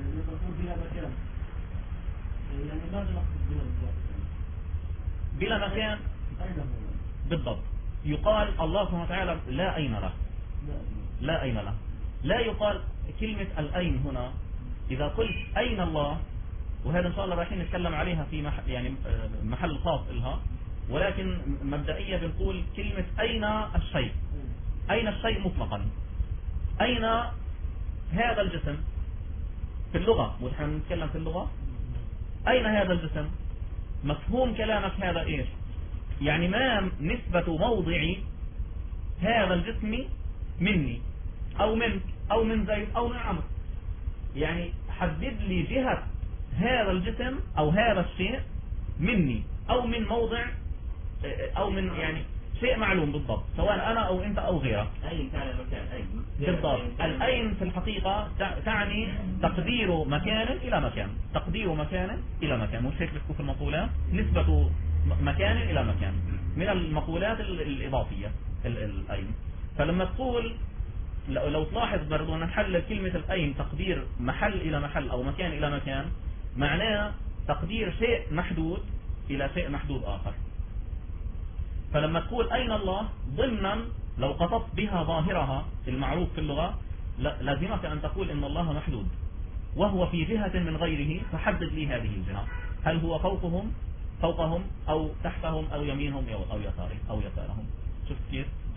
بلا مكان بالضبط. يقال الله سبحانه وتعالى لا أين له، لا أين له. لا يقال كلمة الأين هنا إذا قلت أين الله، وهذا إن شاء الله رايحين نتكلم عليها في محل خاص لها، ولكن مبدئيا بنقول كلمة أين الشيء. أين الشيء مطلقا. أين هذا الجسم في اللغة، ونحن نتكلم في اللغة. أين هذا الجسم؟ مفهوم كلامك هذا إيش؟ يعني ما نسبة موضع هذا الجسم مني أو منك أو من زيد أو من عمرو. يعني حدد لي جهة هذا الجسم أو هذا الشيء مني أو من موضع أو من يعني شيء معلوم بالضبط، سواء أنا أو أنت أو غيرك. أين كان المكان؟ أين بالضبط. الأين في الحقيقة تعني تقدير مكان إلى مكان، تقدير مكان إلى مكان. مش هيك بتكون في المقولات نسبة مكان إلى مكان من المقولات الإضافية الأين. فلما تقول لو تلاحظ برضو نحلل كلمة الأين تقدير محل إلى محل أو مكان إلى مكان، معناه تقدير شيء محدود إلى شيء محدود آخر. فلما تقول أين الله ضمنا لو قصدت بها ظاهرها المعروف في اللغة، لازمك أن تقول إن الله محدود وهو في جهة من غيره، فحدد لي هذه الجهة. هل هو فوقهم أو تحتهم أو يمينهم أو يسارهم. شفت كيف؟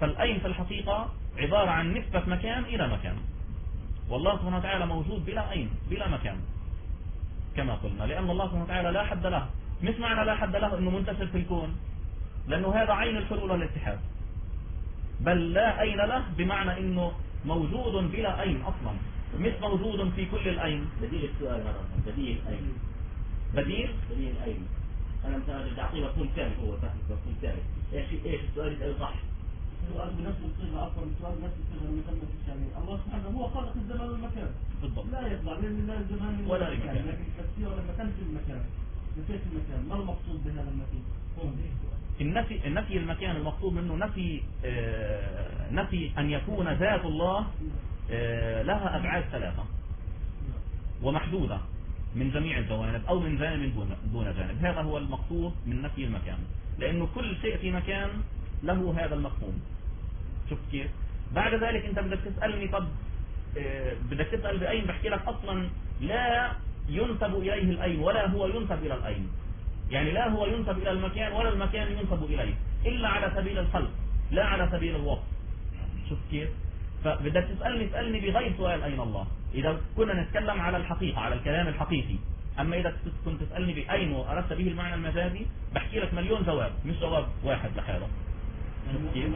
فالأين في الحقيقة عبارة عن نسبة مكان إلى مكان، والله سبحانه وتعالى موجود بلا أين بلا مكان كما قلنا، لأن الله سبحانه وتعالى لا حد له. مش معنى لا حد له أنه منتشر في الكون، لأنه هذا عين الحلول والاتحاد، بل لا أين له بمعنى أنه موجود بلا أين أصلا، مش موجود في كل الأين. بديل السؤال هذا بديل أين، بديل أين. أنا مثلا بدي أعطيه مفهوم ثاني، هو فاهم مفهوم ثاني. إيش السؤال يسأل صح؟ السؤال بنفس الصيغة، أصلا السؤال بنفس الصيغة اللي مثلنا في الشامل. الله سبحانه هو خلق الزمان والمكان بالضبط، لا يخضع لا الزمان ولا المكان، لكن التفسير لما كان في المكان نسيت المكان، ما المقصود بهذا المكان؟ النفي المكان المقصود منه نفي أن يكون ذات الله لها أبعاد ثلاثة ومحدودة من جميع الجوانب أو من جانب دون جانب. هذا هو المقصود من نفي المكان، لأنه كل شيء في مكان له هذا المفهوم. شوف كيف؟ بعد ذلك أنت بدك تسألني طب بدك تسأل بأين، بحكي لك أصلا لا ينسب إليه الأين ولا هو ينسب إلى الأين، يعني لا هو ينسب إلى المكان ولا المكان ينسب إليه إلا على سبيل الخلق لا على سبيل الوصف. شوف كيف؟ فبدك تسألني بغير سؤال أين الله إذا كنا نتكلم على الحقيقة على الكلام الحقيقي. أما إذا كنت تسألني بأين وأردت به المعنى المجازي بحكي لك مليون جواب، مش جواب واحد لحاله. شوف كيف؟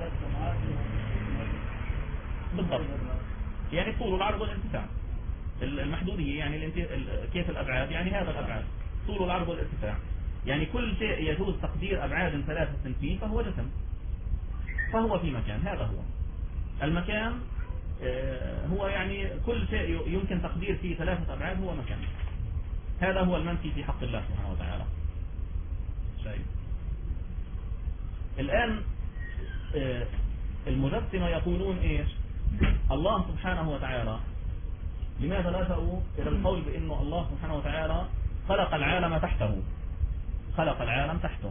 بالضبط، يعني طول العرض والارتفاع المحدودية، يعني كيف الأبعاد، يعني هذا الأبعاد طول العرض والارتفاع، يعني كل شيء يجوز تقدير أبعاد ثلاثة فيه فهو جسم، فهو في مكان. هذا هو المكان، هو يعني كل شيء يمكن تقدير فيه ثلاثة أبعاد هو مكان. هذا هو المنفي في حق الله سبحانه وتعالى. شيء الآن المجسمة يقولون إيش؟ الله سبحانه وتعالى لماذا لجأوا إلى القول بأنه الله سبحانه وتعالى خلق العالم تحته، خلق العالم تحته؟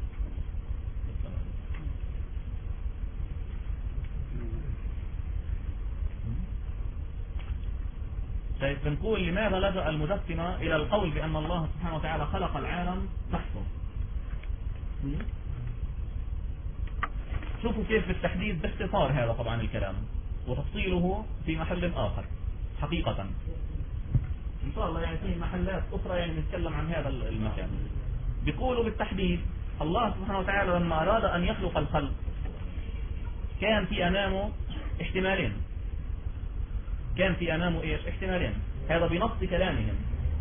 طيب بنقول لماذا لجأ المجسمة إلى القول بأن الله سبحانه وتعالى خلق العالم تحته؟ شوفوا كيف بالتحديد باختصار هذا طبعا الكلام، وتفصيله في محل آخر حقيقة إن شاء الله، يعني في محلات أخرى يعني نتكلم عن هذا المكان. بيقولوا بالتحديد الله سبحانه وتعالى لما أراد أن يخلق الخلق كان في أمامه احتمالين، كان في أمامه إيش؟ احتمالين، هذا بنص كلامهم،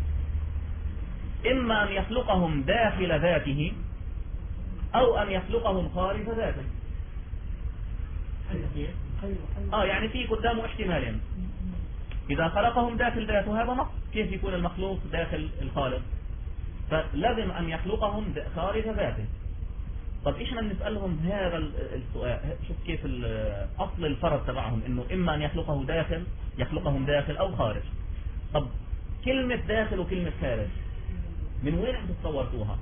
إما أن يخلقهم داخل ذاته أو أن يخلقهم خارج ذاته. يعني في قدامه احتمالين، إذا خلقهم داخل ذاته هذا نص، كيف يكون المخلوق داخل الخالق؟ فلازم أن يخلقهم خارج ذاته. طب إيشنا نسألهم هذا السؤال؟ شوف كيف أصل الفرض تبعهم إنه إما أن يخلقهم داخل أو خارج. طب كلمة داخل وكلمة خارج من وين بتصورتوها؟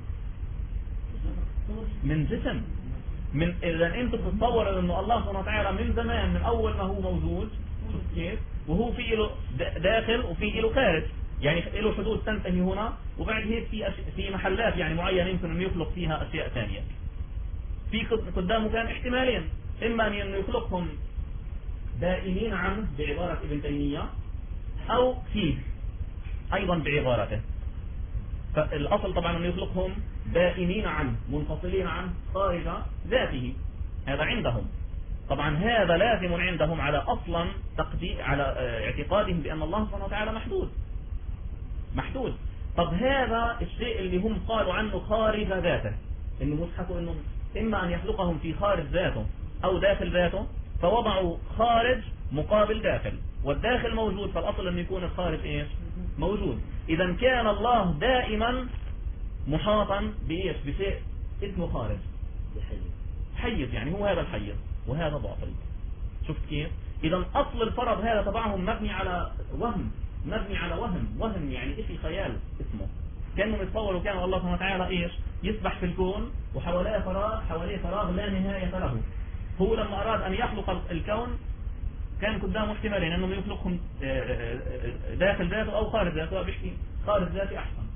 من جسم. من إذا أنتم تتصوروا إنه الله سبحانه وتعالى من زمان من أول ما هو موجود، شوف كيف؟ وهو في له داخل وفي له خارج، يعني له حدود تنتهي هنا، وبعد هيك في محلات يعني معينة يمكن أن يخلق فيها أشياء ثانية. في قدامه كان احتمالين، إما أن يخلقهم دائمين عنه بعبارة ابن تيمية أو فيه أيضا بعبارته. فالأصل طبعا أن يخلقهم دائمين عنه منفصلين عنه خارج ذاته، هذا عندهم طبعا، هذا لازم عندهم على أصلا على اعتقادهم بأن الله سبحانه وتعالى محدود. طب هذا الشيء اللي هم قالوا عنه خارج ذاته، إنه مصحفوا إنه إما أن يخلقهم في خارج ذاته أو داخل ذاته، فوضعوا خارج مقابل داخل، والداخل موجود، فالأصل أن يكون الخارج إيش؟ موجود. إذا كان الله دائما محاطا بإيش؟ بشيء اسمه خارج، حيز، يعني هو هذا الحيز، وهذا باطل. شفت كيف؟ إذا أصل الفرض هذا تبعهم مبني على وهم، وهم يعني إيش؟ خيال اسمه، كانوا يتصوروا كان الله سبحانه وتعالى إيش؟ يسبح في الكون وحواليه فراغ لا نهاية له. هو لما أراد أن يخلق الكون كان قدامه احتمالين، أنه يخلقهم داخل ذاته أو خارج ذاته، بيحكي خارج ذاته أحسن،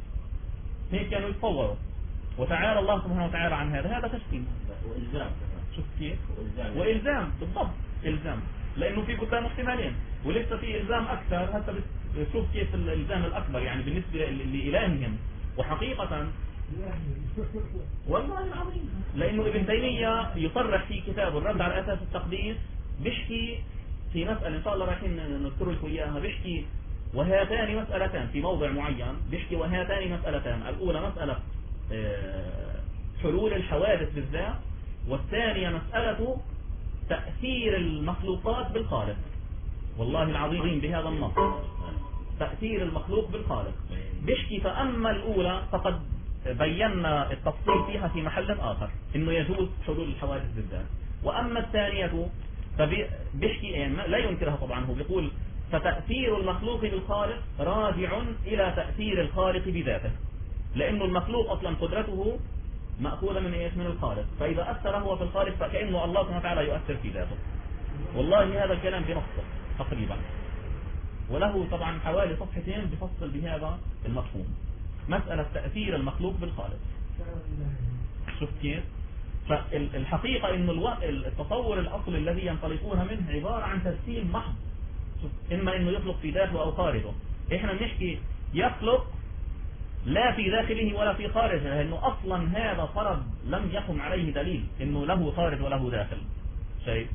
هيك كانوا يتصوروا. وتعالى الله سبحانه وتعالى عن هذا تشكيل. شوف كيف؟ وإلزام بالضبط إلزام، لأنه في قدام احتمالين ولسه في إلزام أكثر. هسه شوف كيف الإلزام الأكبر يعني بالنسبة لإلههم. وحقيقة والله العظيم لأنه ابن تيمية يصرح في كتابه الرد على أساس التقديس، بيحكي في مسألة إن شاء الله رايحين نذكر لكم إياها، بيحكي وهاتان مسألتان في موضع معين، بيحكي وهاتان مسألتان، الأولى مسألة حلول الحوادث بالذات، والثانية مسألة تأثير المخلوقات بالخالق. والله العظيم بهذا النص تأثير المخلوق بالخالق. بيحكي فأما الأولى فقد بينا التفصيل فيها في محل آخر إنه يجوز حلول الحوادث بالذات، وأما الثانية فبيحكي يعني لا ينكرها طبعا، هو بيقول فتأثير المخلوق بالخالق راجع إلى تأثير الخالق بذاته، لأنه المخلوق أصلا قدرته مأخوذة من إيش؟ من الخالق، فإذا أثر هو في الخالق فكأنه الله سبحانه وتعالى يؤثر في ذاته. والله هذا الكلام بنصه تقريبا، وله طبعا حوالي صفحتين بفصل بهذا المفهوم، مسألة تأثير المخلوق بالخالق. شوف كيف؟ فالحقيقة إنه التصور الأصل الذي ينطلقون منه عبارة عن ترسيم محض، إما إنه يخلق في ذاته أو خارجه. إحنا بنحكي يخلق لا في داخله ولا في خارجه، لأنه أصلا هذا فرض لم يقم عليه دليل إنه له خارج وله داخل شيء.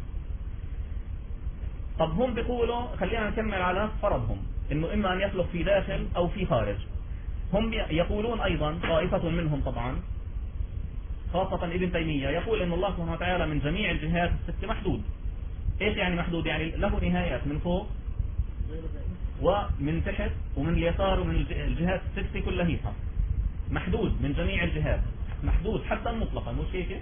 طب هم بيقولوا خلينا نكمل على فرضهم إنه إما أن يخلق في داخل أو في خارج. هم يقولون أيضا طائفة منهم طبعا خاصة ابن تيمية يقول إن الله سبحانه وتعالى من جميع الجهات الست محدود. إيش يعني محدود؟ يعني له نهايات من فوق ومن تحت ومن اليسار ومن الجهات الست كلها، محدود من جميع الجهات، محدود حتى مطلقا، مش هيك؟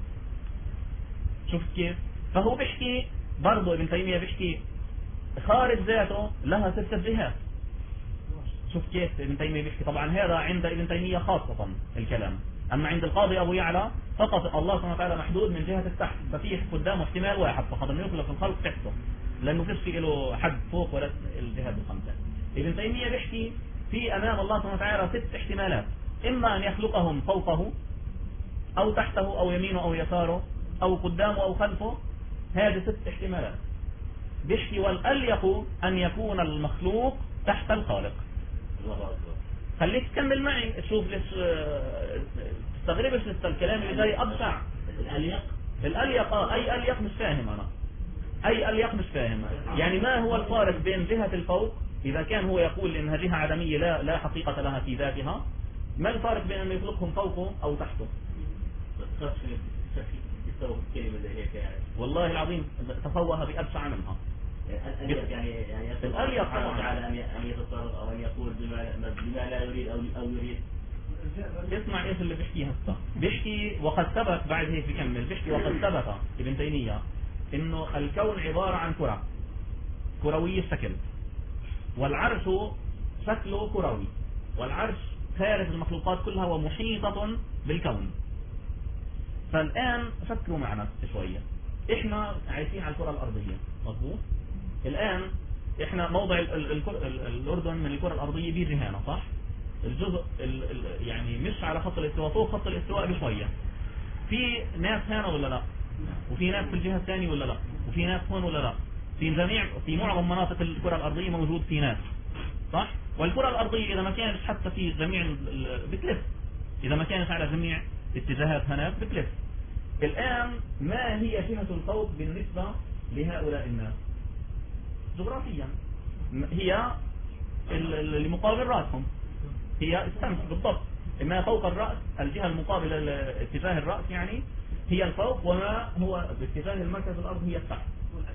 شوف كيف؟ فهو بيحكي برضه ابن تيمية بيحكي خارج ذاته لها 6 جهات. شوف كيف ابن تيمية بيحكي؟ طبعا هذا عند ابن تيمية خاصة الكلام، أما عند القاضي أبو يعلى فقط الله سبحانه وتعالى محدود من جهة التحت، ففيه قدامه احتمال واحد فقط إنه يخلق الخلق تحته، لأنه فيش له حد فوق ولا الجهات الخمسة. ابن تيمية بيحكي في أمام الله سبحانه وتعالى 6 احتمالات، إما أن يخلقهم فوقه أو تحته أو يمينه أو يساره أو قدامه أو خلفه، هذه 6 احتمالات. بيحكي والأليق أن يكون المخلوق تحت الخالق. خليك تكمل معي تشوف ليش تستغربش لسه الكلام اللي جاي أبشع. الأليق أي أليق مش فاهم أنا، أي أليق مش فاهم يعني ما هو الفارق بين جهة الفوق إذا كان هو يقول إنها جهة عدمية لا حقيقة لها في ذاتها، ما الفارق بين أن يخلقهم فوقه أو تحته؟ والله العظيم تفوه بأبشع منها. يعني الأليق على أن يتصرف أو أن يقول بما لا يريد أو يريد. اسمع ايش اللي بيحكيه هسه. بيحكي وقد ثبت، بعد هيك بيكمل بيحكي وقد ثبت ابن تيمية انه الكون عبارة عن كرة كروية الشكل، والعرش شكله كروي، والعرش خارج المخلوقات كلها ومحيطة بالكون. فالآن فكروا معنا شوية، احنا عايشين على الكرة الأرضية مظبوط؟ الآن احنا موضع الأردن من الكرة الأرضية بجهانا صح؟ الجزء يعني مش على خط الاستواء، فوق خط الاستواء بشوية. في ناس هنا ولا لا؟ وفي ناس في الجهة الثانية ولا لا؟ وفي ناس هون ولا لا؟ في معظم مناطق الكرة الأرضية موجود في ناس صح؟ والكرة الأرضية إذا ما كانت حتى في جميع بتلف، إذا ما كانت على جميع اتجاهات هناك بتلف. الآن ما هي جهة الفوق بالنسبة لهؤلاء الناس جغرافيا؟ هي اللي مقابل رأسهم، هي الشمس بالضبط. ما فوق الرأس الجهة المقابلة لاتجاه الرأس يعني هي الفوق، وما هو باتجاه المركز الأرض هي التحت،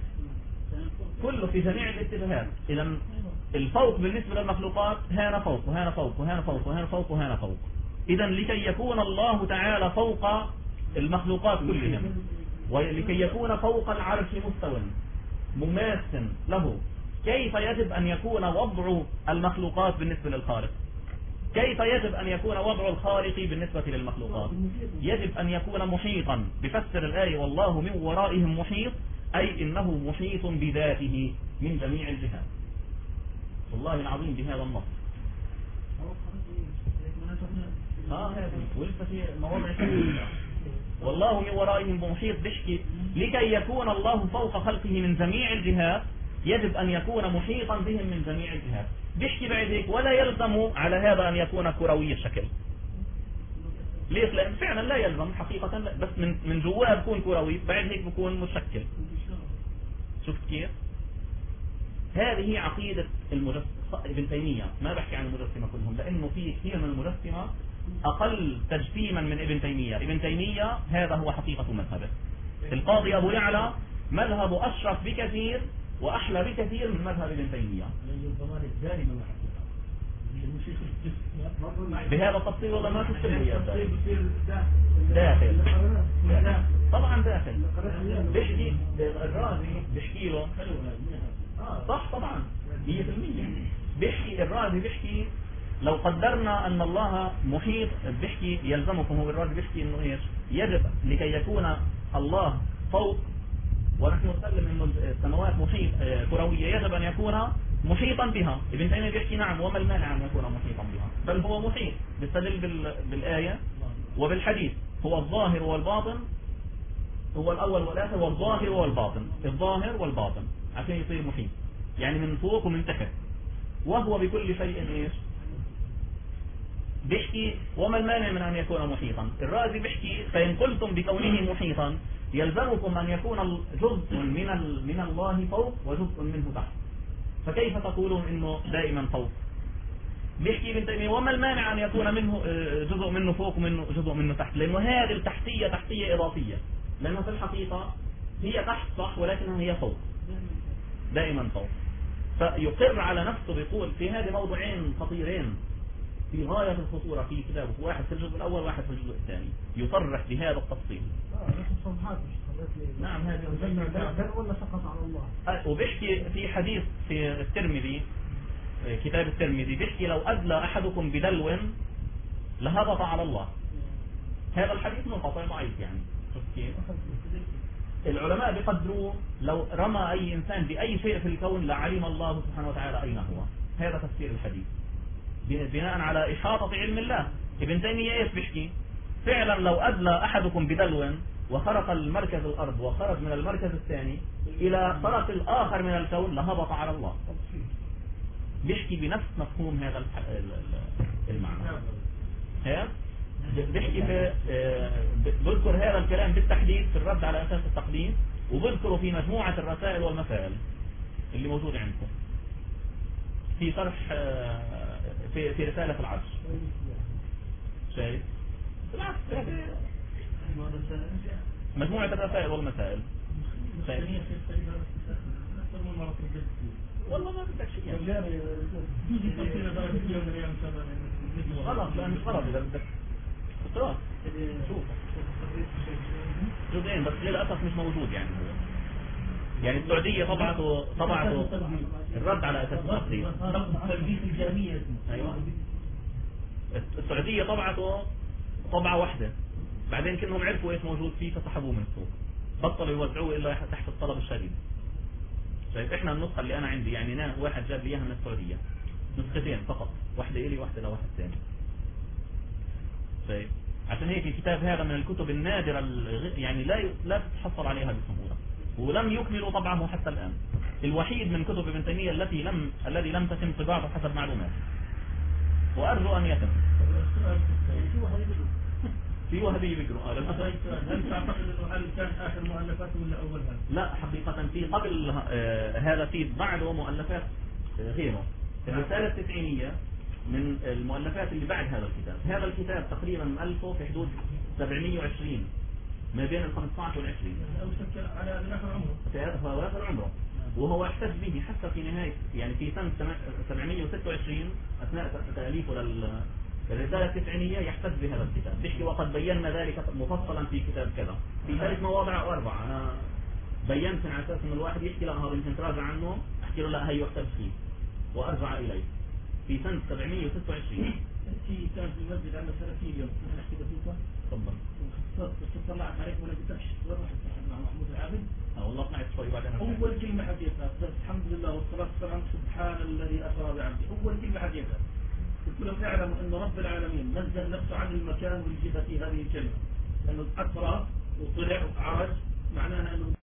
كله في جميع الاتجاهات. إذا الفوق بالنسبة للمخلوقات هنا فوق وهنا فوق وهنا فوق وهنا فوق وهنا فوق. إذا لكي يكون الله تعالى فوق المخلوقات كلهم، ولكي يكون فوق العرش مستوى مماثل له، كيف يجب أن يكون وضع المخلوقات بالنسبة للخالق؟ كيف يجب أن يكون وضع الخالق بالنسبة للمخلوقات؟ يجب أن يكون محيطا. بفسر الآية والله من ورائهم محيط، أي إنه محيط بذاته من جميع الجهات. والله العظيم بهذا النص. هذه ولسه في مواضع كثيرة. والله من ورائهم محيط بيحكي لكي يكون الله فوق خلقه من جميع الجهات يجب أن يكون محيطا بهم من جميع الجهات. بيحكي بعد هيك ولا يلزم على هذا أن يكون كروي الشكل. ليش؟ لأن فعلا لا يلزم حقيقة، بس من جواه بكون كروي، بعد هيك بكون مشكل. شفت كيف؟ هذه عقيدة ابن تيمية. ما بحكي عن المجسمة كلهم، لأنه في كثير من المجسمة أقل تجسيما من ابن تيمية. ابن تيمية هذا هو حقيقة مذهبه. القاضي أبو يعلى مذهبه أشرف بكثير وأحلى بكثير من مذهب ابن تيمية. بهذا التفصيل والله ما تفصيل داخل طبعا داخل. بيحكي الرازي بيحكي له صح طبعا 100%. بيحكي الرازي بيحكي لو قدرنا أن الله محيط، بيحكي يلزمكم، هو الرازي بيحكي إنه إيش يجب لكي يكون الله فوق، ونحن نسلم إنه السماوات محيط كروية، يجب أن يكون محيطا بها. ابن تيمية بيحكي نعم وما المانع أن يكون محيطا بها، بل هو محيط، بيستدل بالآية وبالحديث. هو الظاهر والباطن، هو الأول والآخر والظاهر والباطن، الظاهر والباطن عشان يصير محيط، يعني من فوق ومن تحت، وهو بكل شيء إيش. بيحكي وما المانع من أن يكون محيطا. الرازي بيحكي فإن قلتم بكونه محيطا يلزمكم أن يكون جزء من الله فوق وجزء منه تحت، فكيف تقولون إنه دائما فوق؟ بيحكي ابن تيمية وما المانع أن يكون منه جزء منه فوق ومنه جزء منه تحت، لأنه هذه التحتية تحتية إضافية، لأنه في الحقيقة هي تحت صح ولكنها هي فوق، دائما فوق. فيقر على نفسه بيقول في هذه موضوعين خطيرين في غاية الخطورة في كتابه، واحد في الجزء الأول واحد في الجزء الثاني، يصرح بهذا التفصيل. نعم هذه ولا سقط على الله. وبيحكي في حديث في الترمذي، كتاب الترمذي، بيحكي لو أدلى أحدكم بدلو لهبط على الله. هذا الحديث منقطع ضعيف يعني. العلماء بيقدروا لو رمى أي إنسان بأي شيء في الكون لعلم الله سبحانه وتعالى أين هو. هذا تفسير الحديث بناء على إحاطة علم الله. ابن تيمية ايش بيحكي؟ فعلا لو أدلى أحدكم بدلو وخرق المركز الأرض وخرج من المركز الثاني إلى طرف الآخر من الكون لهبط على الله. بيحكي بنفس مفهوم هذا المعنى. بيحكي بذكر هذا الكلام بالتحديد في الرد على أساس التقديم، وبذكره في مجموعة الرسائل والمسائل اللي موجودة عندكم في شرح في رسالة العرش. شايف مجموعة الرسائل والمسائل. والله ما بدك شيء خلاص، لا مش غلط إذا بدك خلاص شوف جزئين بس للأسف مش موجود يعني. يعني السعودية طبعته الرد على أساس التقدير. أيوة السعودية طبعته طبعة واحدة، بعدين كأنهم عرفوا ايش موجود فيه فسحبوه من السوق، بطلوا يوزعوه إلا تحت الطلب الشديد. شايف احنا النسخة اللي أنا عندي يعني واحد جاب لي اياها من السعودية، نسختين فقط، واحدة إلي واحدة لواحد ثاني. شايف عشان هيك الكتاب هذا من الكتب النادرة يعني لا تتحصل عليها بسهولة، ولم يكملوا طبعه حتى الآن. الوحيد من كتب ابن تيمية الذي لم تتم طباعته حسب معلومات، وأرجو أن يتم. في وهبي بيقروا هل تعتقد انه هل كان اخر مؤلفاته ولا اولها؟ لا حقيقة في قبل هذا في بعده مؤلفات غيره. الرسالة التسعينية من المؤلفات اللي بعد هذا الكتاب. هذا الكتاب تقريبا مؤلفه في حدود 720 ما بين ال 15 وال 20 على آخر عمره. هو آخر عمره، وهو احتج به حتى في نهاية يعني في سنة 726 أثناء تأليفه الرسالة التسعينية يحتج بهذا الكتاب. بيحكي وقد بينا ذلك مفصلا في كتاب كذا في 3 مواضع أو 4. أنا بينت على أساس إن الواحد يحكي لا هذا يمكن تراجع عنه، أحكي له لا هي يحتج فيه وأرجع إليه في سنة 726. كان في المسجد عندنا سنتين اليوم أنا أحكي بسيطة. تفضل. طلعت عليك ولا بدكش وين رحت مع محمود العابد؟ والله طلعت شوي بعدين. أول كلمة حكيتها الحمد لله والصلاة والسلام سبحان الذي أسرى بعبده. أول كلمة حكيتها قلت لهم اعلموا أن رب العالمين نزل نفسه عن المكان والجهة في هذه الكلمة. انه أسرى وطلع وعرج معناها انه